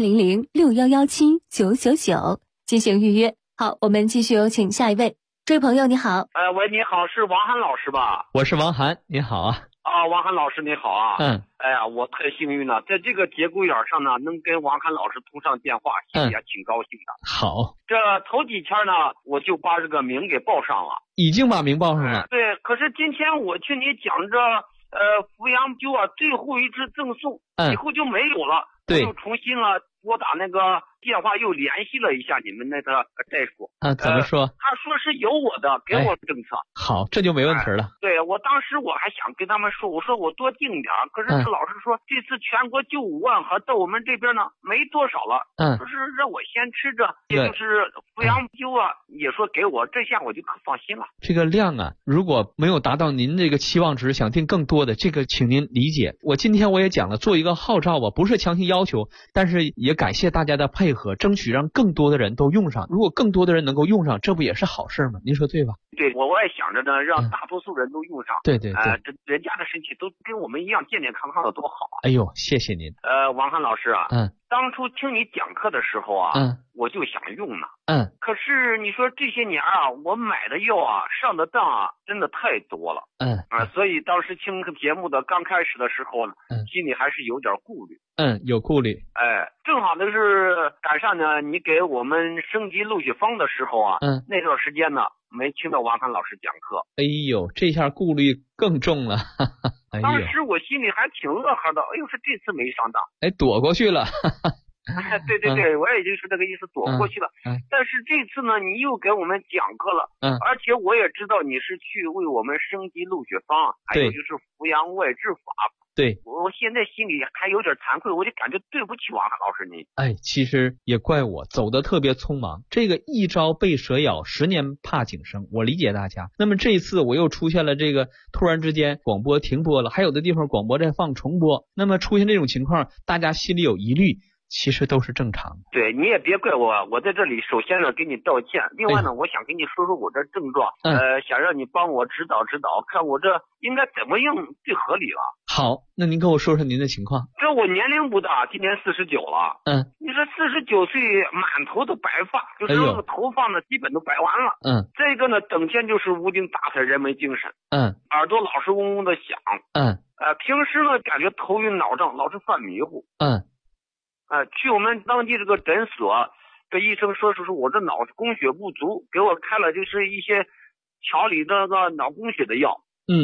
400-6117-999进行预约。好，我们继续有请下一位。这位朋友你好。 喂，你好，是王涵老师吧？ 我是王涵，你好啊。 王涵老师你好啊。哎呀，我太幸运了，在这个节骨眼上呢，能跟王涵老师通上电话，心里也挺高兴的。 好， 这头几天呢，我就把这个名给报上了。 已经把名报上了。 对，可是今天我听你讲这扶阳灸最后一次赠送，以后就没有了。 对， 就重新了拨打那个电话，又联系了一下你们那个大夫。 怎么说？ 他说是有我的，给我政策。 好，这就没问题了。 对，我当时我还想跟他们说，我说我多订点，可是老师说这次全国就5万盒，到我们这边呢没多少了。就是让我先吃着，也就是扶阳灸也说给我，这下我就可放心了。 这个量如果没有达到您这个期望值，想订更多的，这个请您理解。我今天我也讲了，做一个号召吧，不是强行要求，但是也感谢大家的配合，争取让更多的人都用上。如果更多的人能够用上，这不也是好事吗？您说对吧？ 对，我也想着呢，让大多数人都用上。 对对对， 这人家的身体都跟我们一样健健康康的，多好啊！ 哎呦，谢谢您。 王涵老师当初听你讲课的时候我就想用呢。可是你说这些年我买的药上的当真的太多了。所以当时听节目的刚开始的时候呢，心里还是有点顾虑。 有顾虑。 正好的是赶上呢，你给我们升级鹿血方的时候那段时间呢，没听到王涵老师讲课。 哎呦，这下顾虑更重了。 当时我心里还挺乐呵的，哎呦，是这次没上当， 躲过去了。 对对对，我也就是这个意思，躲过去了。但是这次呢，你又给我们讲课了，而且我也知道你是去为我们升级鹿血方，还有就是扶阳外治法。 对， 我现在心里还有点惭愧，我就感觉对不起王涵老师你。 其实也怪我走得特别匆忙，这个一朝被蛇咬，10年怕井绳，我理解大家。那么这一次我又出现了这个突然之间广播停播了，还有的地方广播在放重播，那么出现这种情况，大家心里有疑虑，其实都是正常的。 对，你也别怪我，我在这里首先呢给你道歉，另外呢我想跟你说说我这症状，想让你帮我指导指导，看我这应该怎么用最合理了。 好，那您跟我说说您的情况。 这我年龄不大，今年49了。你说49岁满头的白发，就是那个头发呢基本都白完了。这个呢整天就是无精打采，人没精神。耳朵老是嗡嗡的响。平时呢感觉头晕脑胀，老是犯迷糊。去我们当地这个诊所，这医生说是我这脑供血不足，给我开了就是一些调理这个脑供血的药。吃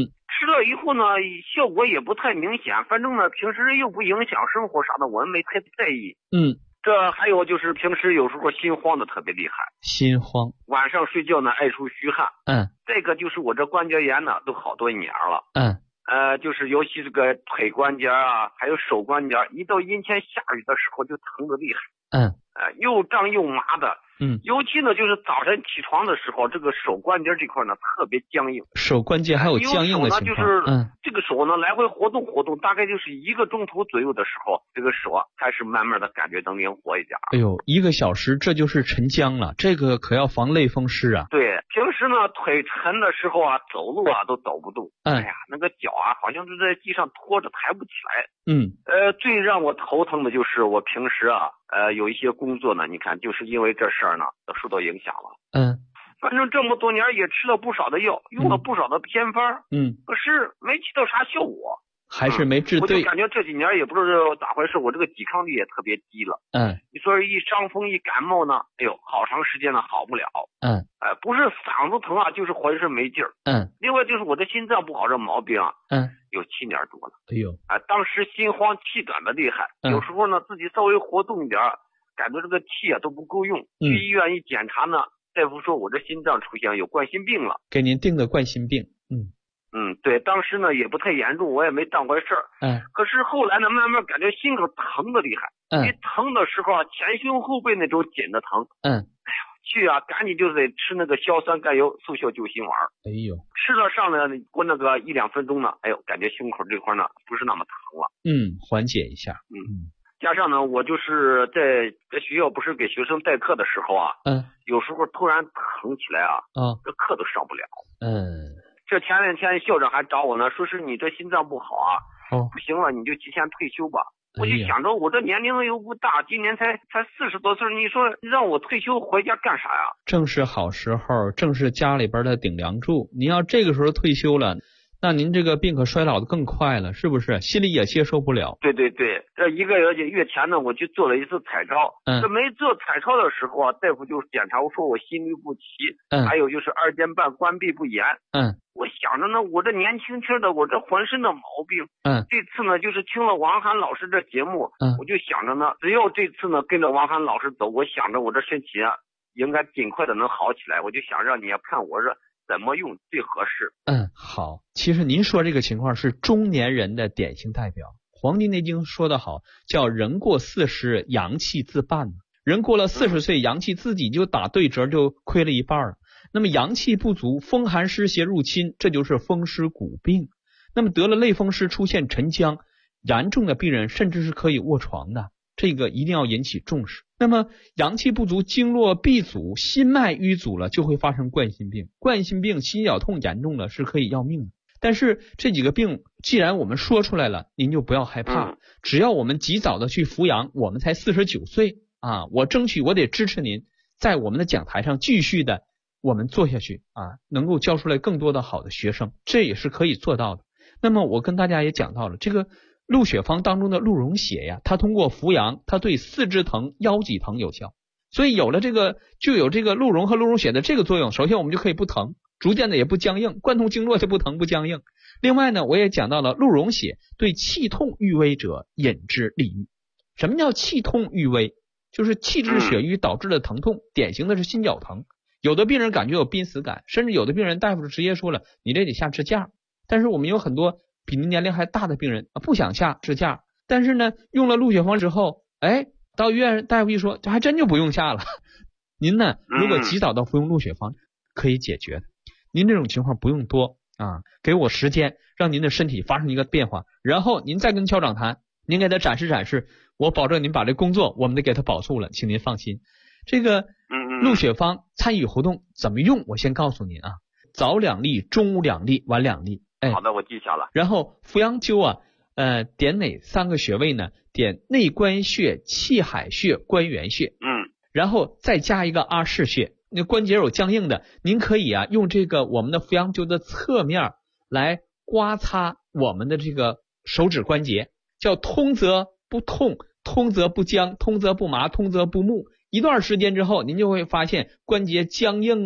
吃了以后呢，效果也不太明显，反正呢平时又不影响生活啥的，我们没太在意。这还有就是平时有时候心慌的特别厉害， 心慌， 晚上睡觉呢爱出虚汗。这个就是我这关节炎呢都好多年了。就是尤其这个腿关节啊，还有手关节，一到阴天下雨的时候就疼得厉害。又胀又麻的。尤其呢就是早晨起床的时候，这个手关节这块呢特别僵硬。 手关节还有僵硬的情况。 就是这个手呢来回活动活动，大概就是1个钟头左右的时候，这个手开始慢慢的感觉能灵活一点。 哎呦，1个小时这就是沉僵了，这个可要防类风湿啊。 对，平时呢腿沉的时候啊，走路啊都走不动。哎呀，那个脚啊好像就在地上拖着抬不起来。最让我头疼的就是我平时啊有一些工作呢，你看就是因为这事儿呢都受到影响了。反正这么多年也吃了不少的药，用了不少的偏方。可是没起到啥效果， 还是没治对。 我就感觉这几年也不知道咋回事，我这个抵抗力也特别低了。你说一伤风一感冒呢，哎呦好长时间呢好不了。不是嗓子疼啊，就是浑身没劲儿。另外就是我的心脏不好这毛病啊。有7年多了。 哎呦， 当时心慌气短的厉害。有时候呢自己稍微活动一点，感觉这个气啊都不够用。去医院一检查呢，大夫说我这心脏出现有冠心病了， 给您定的冠心病。 对，当时呢也不太严重，我也没当回事儿。可是后来呢，慢慢感觉心口疼的厉害。一疼的时候啊，前胸后背那种紧的疼。哎呦，去啊，赶紧就得吃那个硝酸甘油速效救心丸。 哎呦， 吃了上来过那个1-2分钟呢，哎呦，感觉胸口这块呢不是那么疼了。 缓解一下。 加上呢，我就是在学校不是给学生代课的时候啊，有时候突然疼起来啊，这课都上不了。这前2天校长还找我呢，说是你这心脏不好啊，不行了，你就提前退休吧。我就想着我这年龄又不大，今年才40多岁，你说让我退休回家干啥呀？ 正是好时候，正是家里边的顶梁柱。您要这个时候退休了，那您这个病可衰老的更快了，是不是？心里也接受不了。 对，这1个月前呢，我去做了一次彩超。这没做彩超的时候啊，大夫就检查我说我心律不齐，还有就是2间半关闭不严。我想着呢，我这年轻轻的，我这浑身的毛病。这次呢，就是听了王涵老师这节目，我就想着呢，只要这次呢跟着王涵老师走，我想着我这身体啊，应该尽快的能好起来。我就想让你看我这怎么用最合适。 好，其实您说这个情况是中年人的典型代表。黄帝内经说得好，叫人过40阳气自半。人过了40岁，阳气自己就打对折，就亏了一半了。那么阳气不足，风寒湿邪入侵，这就是风湿骨病。那么得了类风湿，出现沉僵，严重的病人甚至是可以卧床的，这个一定要引起重视。那么阳气不足，经络闭阻，心脉淤阻了，就会发生冠心病。冠心病心绞痛严重了是可以要命的。但是这几个病既然我们说出来了，您就不要害怕，只要我们及早的去扶阳，我们才49岁啊，我争取我得支持您在我们的讲台上继续的我们做下去啊，能够教出来更多的好的学生，这也是可以做到的。那么我跟大家也讲到了这个鹿血方当中的鹿茸血呀，它通过扶阳，它对四肢疼、腰脊疼有效，所以有了这个就有这个鹿茸和鹿茸血的这个作用。首先我们就可以不疼，逐渐的也不僵硬，贯通经络就不疼不僵硬。另外呢，我也讲到了鹿茸血对气痛郁微者引之利郁。什么叫气痛郁微？就是气滞血瘀导致的疼痛，典型的是心绞疼。有的病人感觉有濒死感，甚至有的病人大夫直接说了，你这得下支架。但是我们有很多比您年龄还大的病人不想下支架，但是呢用了鹿血方之后，到医院大夫一说，这还真就不用下了。您呢如果及早的服用鹿血方可以解决的。您这种情况不用多啊，给我时间让您的身体发生一个变化，然后您再跟校长谈，您给他展示展示，我保证您把这工作我们得给他保住了，请您放心。这个鹿血方参与活动怎么用，我先告诉您啊，早2粒，中午2粒，晚2粒。 好的，我记下了。 然后扶阳灸啊，点哪3个穴位呢？点内关穴、气海穴、关元穴。然后再加一个阿是穴。那关节有僵硬的，您可以啊用这个我们的扶阳灸的侧面来刮擦我们的这个手指关节，叫通则不痛，通则不僵，通则不麻，通则不木。一段时间之后，您就会发现关节僵硬啊、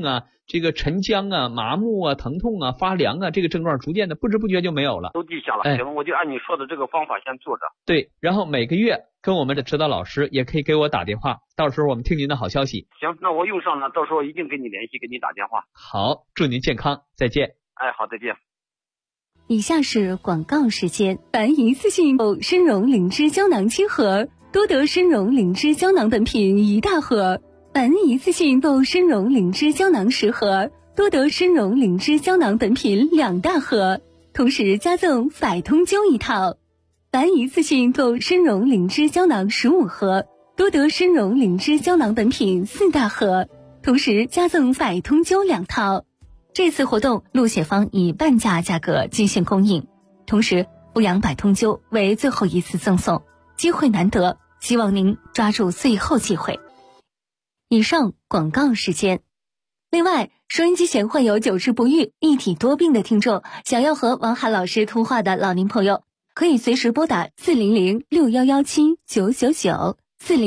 这个沉僵啊、麻木啊、疼痛啊、发凉啊，这个症状逐渐的不知不觉就没有了。 都记下了，行，我就按你说的这个方法先做着。 对，然后每个月跟我们的指导老师也可以给我打电话，到时候我们听您的好消息。 行，那我用上了，到时候一定跟你联系，给你打电话。 好，祝您健康，再见。 好，再见。 以下是广告时间。凡一次性参茸灵芝胶囊7盒，多得参茸灵芝胶囊本品1大盒；凡一次性参茸灵芝胶囊10盒，多得参茸灵芝胶囊本品2大盒，同时加赠百通灸1套；凡一次性购参茸灵芝胶囊15盒，多得参茸灵芝胶囊本品4大盒，同时加赠百通灸2套。这次活动鹿血芳以半价价格进行供应，同时阜阳百通灸为最后一次赠送，机会难得，希望您抓住最后机会。以上广告时间。另外，收音机前患有久治不愈、一体多病的听众，想要和王涵老师通话的老年朋友，可以随时拨打400-6117-999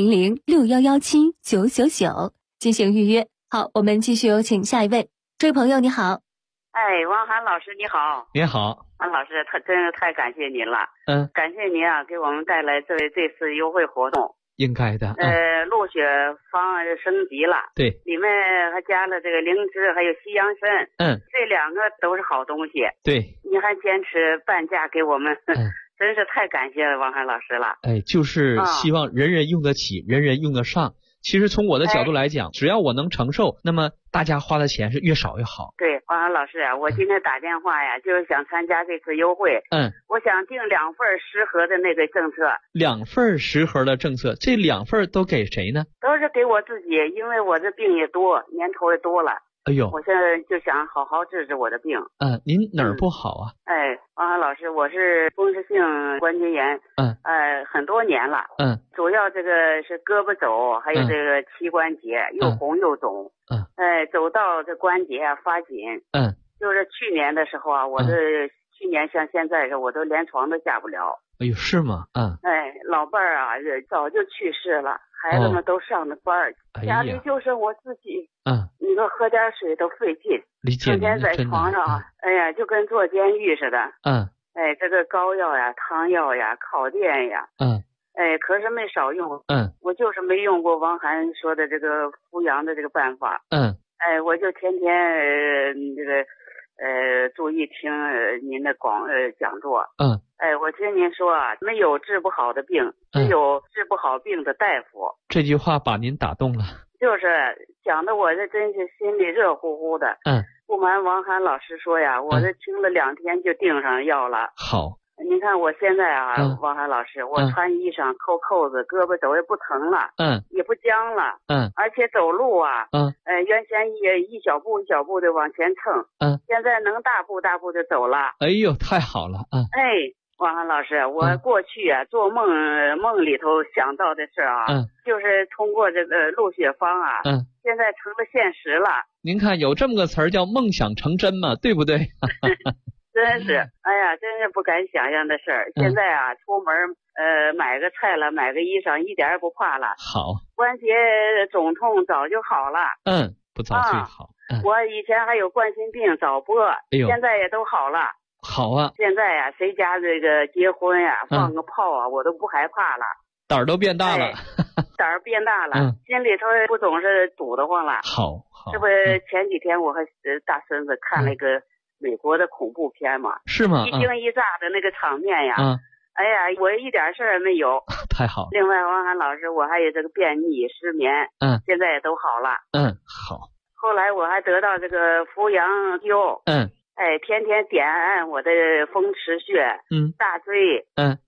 400-6117-999进行预约。好，我们继续有请下一位。这位朋友你好。 王涵老师你好。 你好。 王老师真是太感谢您了。感谢您啊，给我们带来这次优惠活动。 应该的。 鹿血芳升级了。对。里面还加了这个灵芝还有西洋参。这2个都是好东西。对。你还坚持半价给我们。真是太感谢王涵老师了。 就是希望人人用得起，人人用得上。其实从我的角度来讲，只要我能承受，那么大家花的钱是越少越好。 对，王涵老师啊，我今天打电话呀，就是想参加这次优惠。我想订2份10盒的那个政策。2 份10盒的政策，这2份都给谁呢？ 都是给我自己，因为我这病也多，年头也多了。我现在就想好好治治我的病。 您哪儿不好啊？ 王涵老师，我是风湿性关节炎。很多年了。主要这个是胳膊肘，还有这个膝关节又红又肿。走到这关节啊发紧。就是去年的时候啊，我这去年像现在是我都连床都下不了。 是吗？ 老伴儿啊早就去世了，孩子们都上了班，家里就剩我自己。你说喝点水都费劲，整天在床上啊，就跟坐监狱似的。这个膏药呀、汤药呀、烤垫呀，可是没少用。我就是没用过王涵说的这个扶阳的这个办法。我就天天这个注意听您的讲座。我听您说啊，没有治不好的病，只有治不好病的大夫。 这句话把您打动了。 就是讲的我这真是心里热乎乎的。不瞒王涵老师说呀，我这听了2天就订上药了。 好。 您看我现在啊，王涵老师，我穿衣裳扣扣子，胳膊肘也不疼了。也不僵了。而且走路啊，原先一小步一小步的往前蹭。现在能大步大步的走了。 太好了。 王涵老师，我过去啊做梦里头想到的事啊，就是通过这个鹿血芳啊，现在成了现实了。 您看有这么个词儿叫梦想成真嘛，对不对？ 真是，真是不敢想象的事儿。现在啊，出门买个菜了，买个衣裳，一点也不怕了。 好， 关节肿痛早就好了。 不早最好。 我以前还有冠心病早播，现在也都好了。 好啊！ 现在呀，谁家这个结婚呀，放个炮啊，我都不害怕了， 胆儿都变大了。 胆儿变大了，心里头不总是堵得慌了。 好， 这不前几天我和大孙子看了一个美国的恐怖片嘛？ 是吗？ 一惊一乍的那个场面呀。我一点事儿也没有。 太好了。 另外，王涵老师，我还有这个便秘、失眠，现在也都好了。 好。 后来我还得到这个扶阳灸。天天点按我的风池穴，大椎，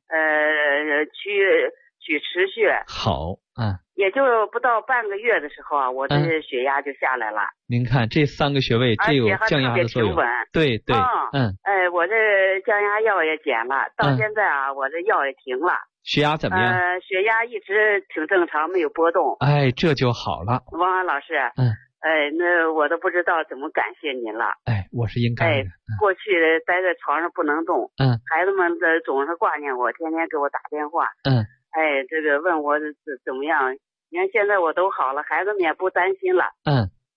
曲池穴。 好。 也就不到半个月的时候啊，我的血压就下来了。 您看这3个穴位，这有降压的作用。对。 我这降压药也减了，到现在啊，我这药也停了。 血压怎么样？ 血压一直挺正常，没有波动。 这就好了。 王涵老师。那我都不知道怎么感谢您了。 我是应该的。 过去待在床上不能动。孩子们总是挂念我，天天给我打电话。这个问我怎么样？你看现在我都好了，孩子们也不担心了。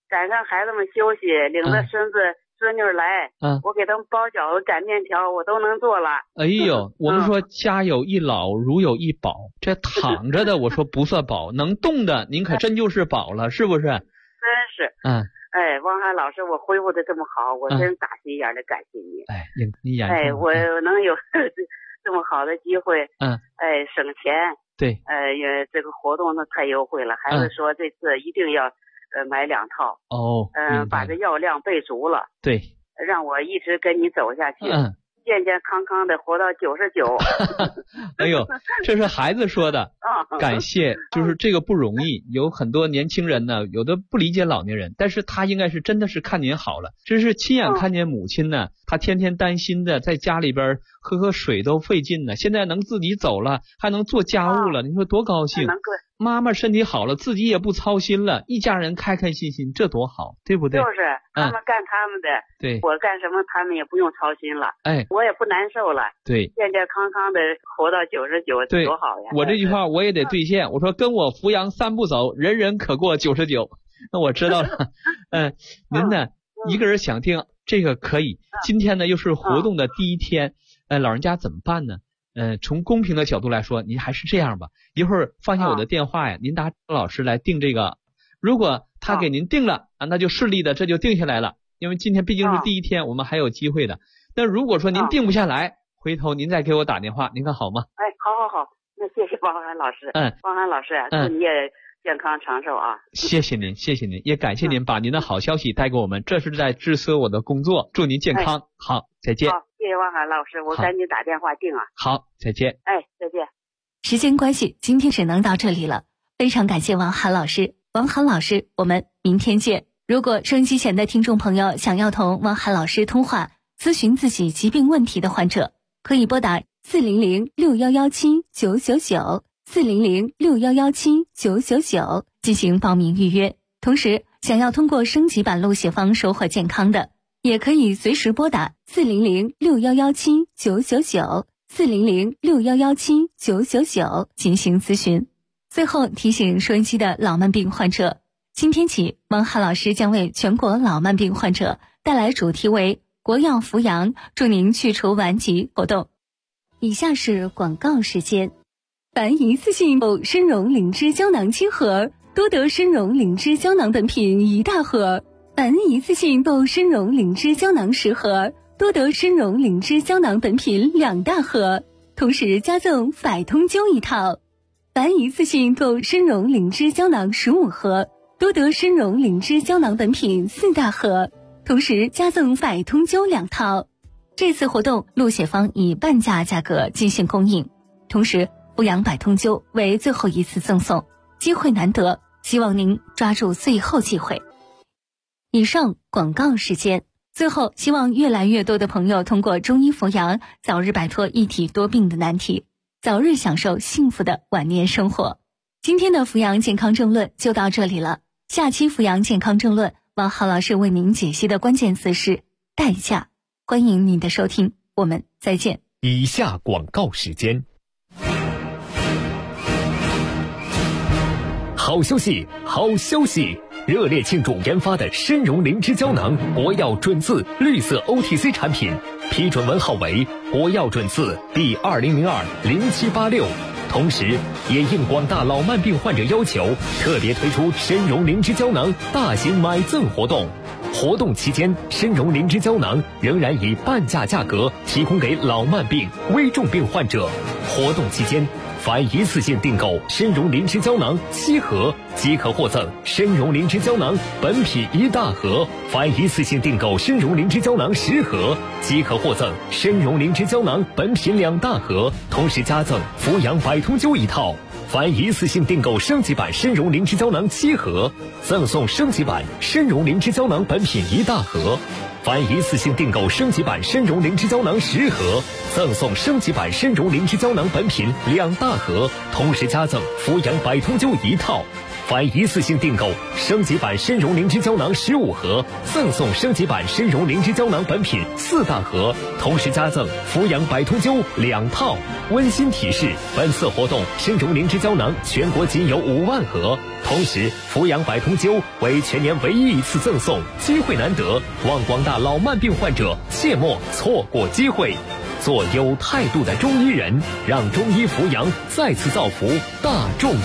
赶上孩子们休息，领着孙子孙女来，我给他们包饺子擀面条，我都能做了。 哎呦，我们说家有一老如有一宝，这躺着的我说不算宝，能动的您可真就是宝了，是不是？真是。哎，汪涵老师，我恢复的这么好，我真打心眼的感谢你。 哎，你眼哎，我能有这么好的机会，哎，省钱。 对。 也这个活动那太优惠了，孩子说这次一定要买2套。哦。把这药量备足了。对。让我一直跟你走下去。健健康康的活到99。 哎呦，这是孩子说的。感谢，就是这个不容易。有很多年轻人呢，有的不理解老年人，但是他应该是真的是看您好了，这是亲眼看见母亲呢，他天天担心的在家里边喝水都费劲呢，现在能自己走了，还能做家务了，你说多高兴。妈妈身体好了，自己也不操心了，一家人开开心心，这多好，对不对？ 就是他们干他们的，对，我干什么他们也不用操心了，哎，我也不难受了，对，健健康康的活到99，对，多好呀！ 我这句话我也得兑现，我说跟我扶阳3步走，人人可过99。那我知道了。您呢，一个人想听这个可以。今天呢又是活动的第一天，老人家怎么办呢？从公平的角度来说，您还是这样吧，一会儿放下我的电话呀，您打老师来定这个。如果他给您定了那就顺利的，这就定下来了。因为今天毕竟是第一天，我们还有机会的。那如果说您定不下来，回头您再给我打电话，您看好吗？ 哎，好，那谢谢汪涵老师。汪涵老师，祝你也健康长寿啊！ 谢谢您，也感谢您把您的好消息带给我们，这是在支持我的工作。祝您健康。好，再见。 好，谢谢汪涵老师，我赶紧打电话定啊。 好，再见。 哎，再见。 时间关系，今天只能到这里了。非常感谢汪涵老师，我们明天见。如果收音机前的听众朋友想要同汪涵老师通话，咨询自己疾病问题的患者，可以拨打400-6117-999，400-6117-999进行报名预约。同时，想要通过升级版路写方收获健康的，也可以随时拨打400-6117-999，400-6117-999进行咨询。最后提醒收音机的老慢病患者，今天起，汪涵老师将为全国老慢病患者带来主题为国药扶阳，祝您去除顽疾活动。以下是广告时间。凡一次性购参茸灵芝胶囊7盒，多得参茸灵芝胶囊本品1大盒；凡一次性购参茸灵芝胶囊10盒，多得参茸灵芝胶囊本品2大盒，同时加赠百通灸1套；凡一次性购参茸灵芝胶囊15盒，多得参茸灵芝胶囊本品4大盒，同时加赠百通灸2套。这次活动路写方以半价价格进行供应，同时扶阳百通灸为最后一次赠送，机会难得，希望您抓住最后机会。以上广告时间。最后，希望越来越多的朋友通过中医扶阳，早日摆脱一体多病的难题，早日享受幸福的晚年生活。今天的扶阳健康政论就到这里了，下期扶阳健康政论，汪涵老师为您解析的关键词是代价。欢迎您的收听，我们再见。 以下广告时间。好消息，热烈庆祝研发的参茸灵芝胶囊国药准字绿色 OTC 产品批准文号为国药准字第20020786，同时也应广大老慢病患者要求，特别推出参茸灵芝胶囊大型买赠活动。活动期间，参茸灵芝胶囊仍然以半价价格提供给老慢病、危重病患者。活动期间，凡一次性订购参茸灵芝胶囊7盒，即可获赠参茸灵芝胶囊本品1大盒；凡一次性订购参茸灵芝胶囊10盒，即可获赠参茸灵芝胶囊本品2大盒，同时加赠扶阳百通灸1套。凡一次性订购升级版参茸灵芝胶囊7盒，赠送升级版参茸灵芝胶囊本品1大盒；凡一次性订购升级版参茸灵芝胶囊10盒，赠送升级版参茸灵芝胶囊本品2大盒，同时加赠扶阳百通灸1套； 凡一次性订购升级版参茸灵芝胶囊15盒，赠送升级版参茸灵芝胶囊本品4大盒，同时加赠扶阳百通灸2套。温馨提示：本次活动参茸灵芝胶囊全国仅有5万盒，同时扶阳百通灸为全年唯一一次赠送，机会难得，望广大老慢病患者切莫错过机会。做有态度的中医人，让中医扶阳再次造福大众。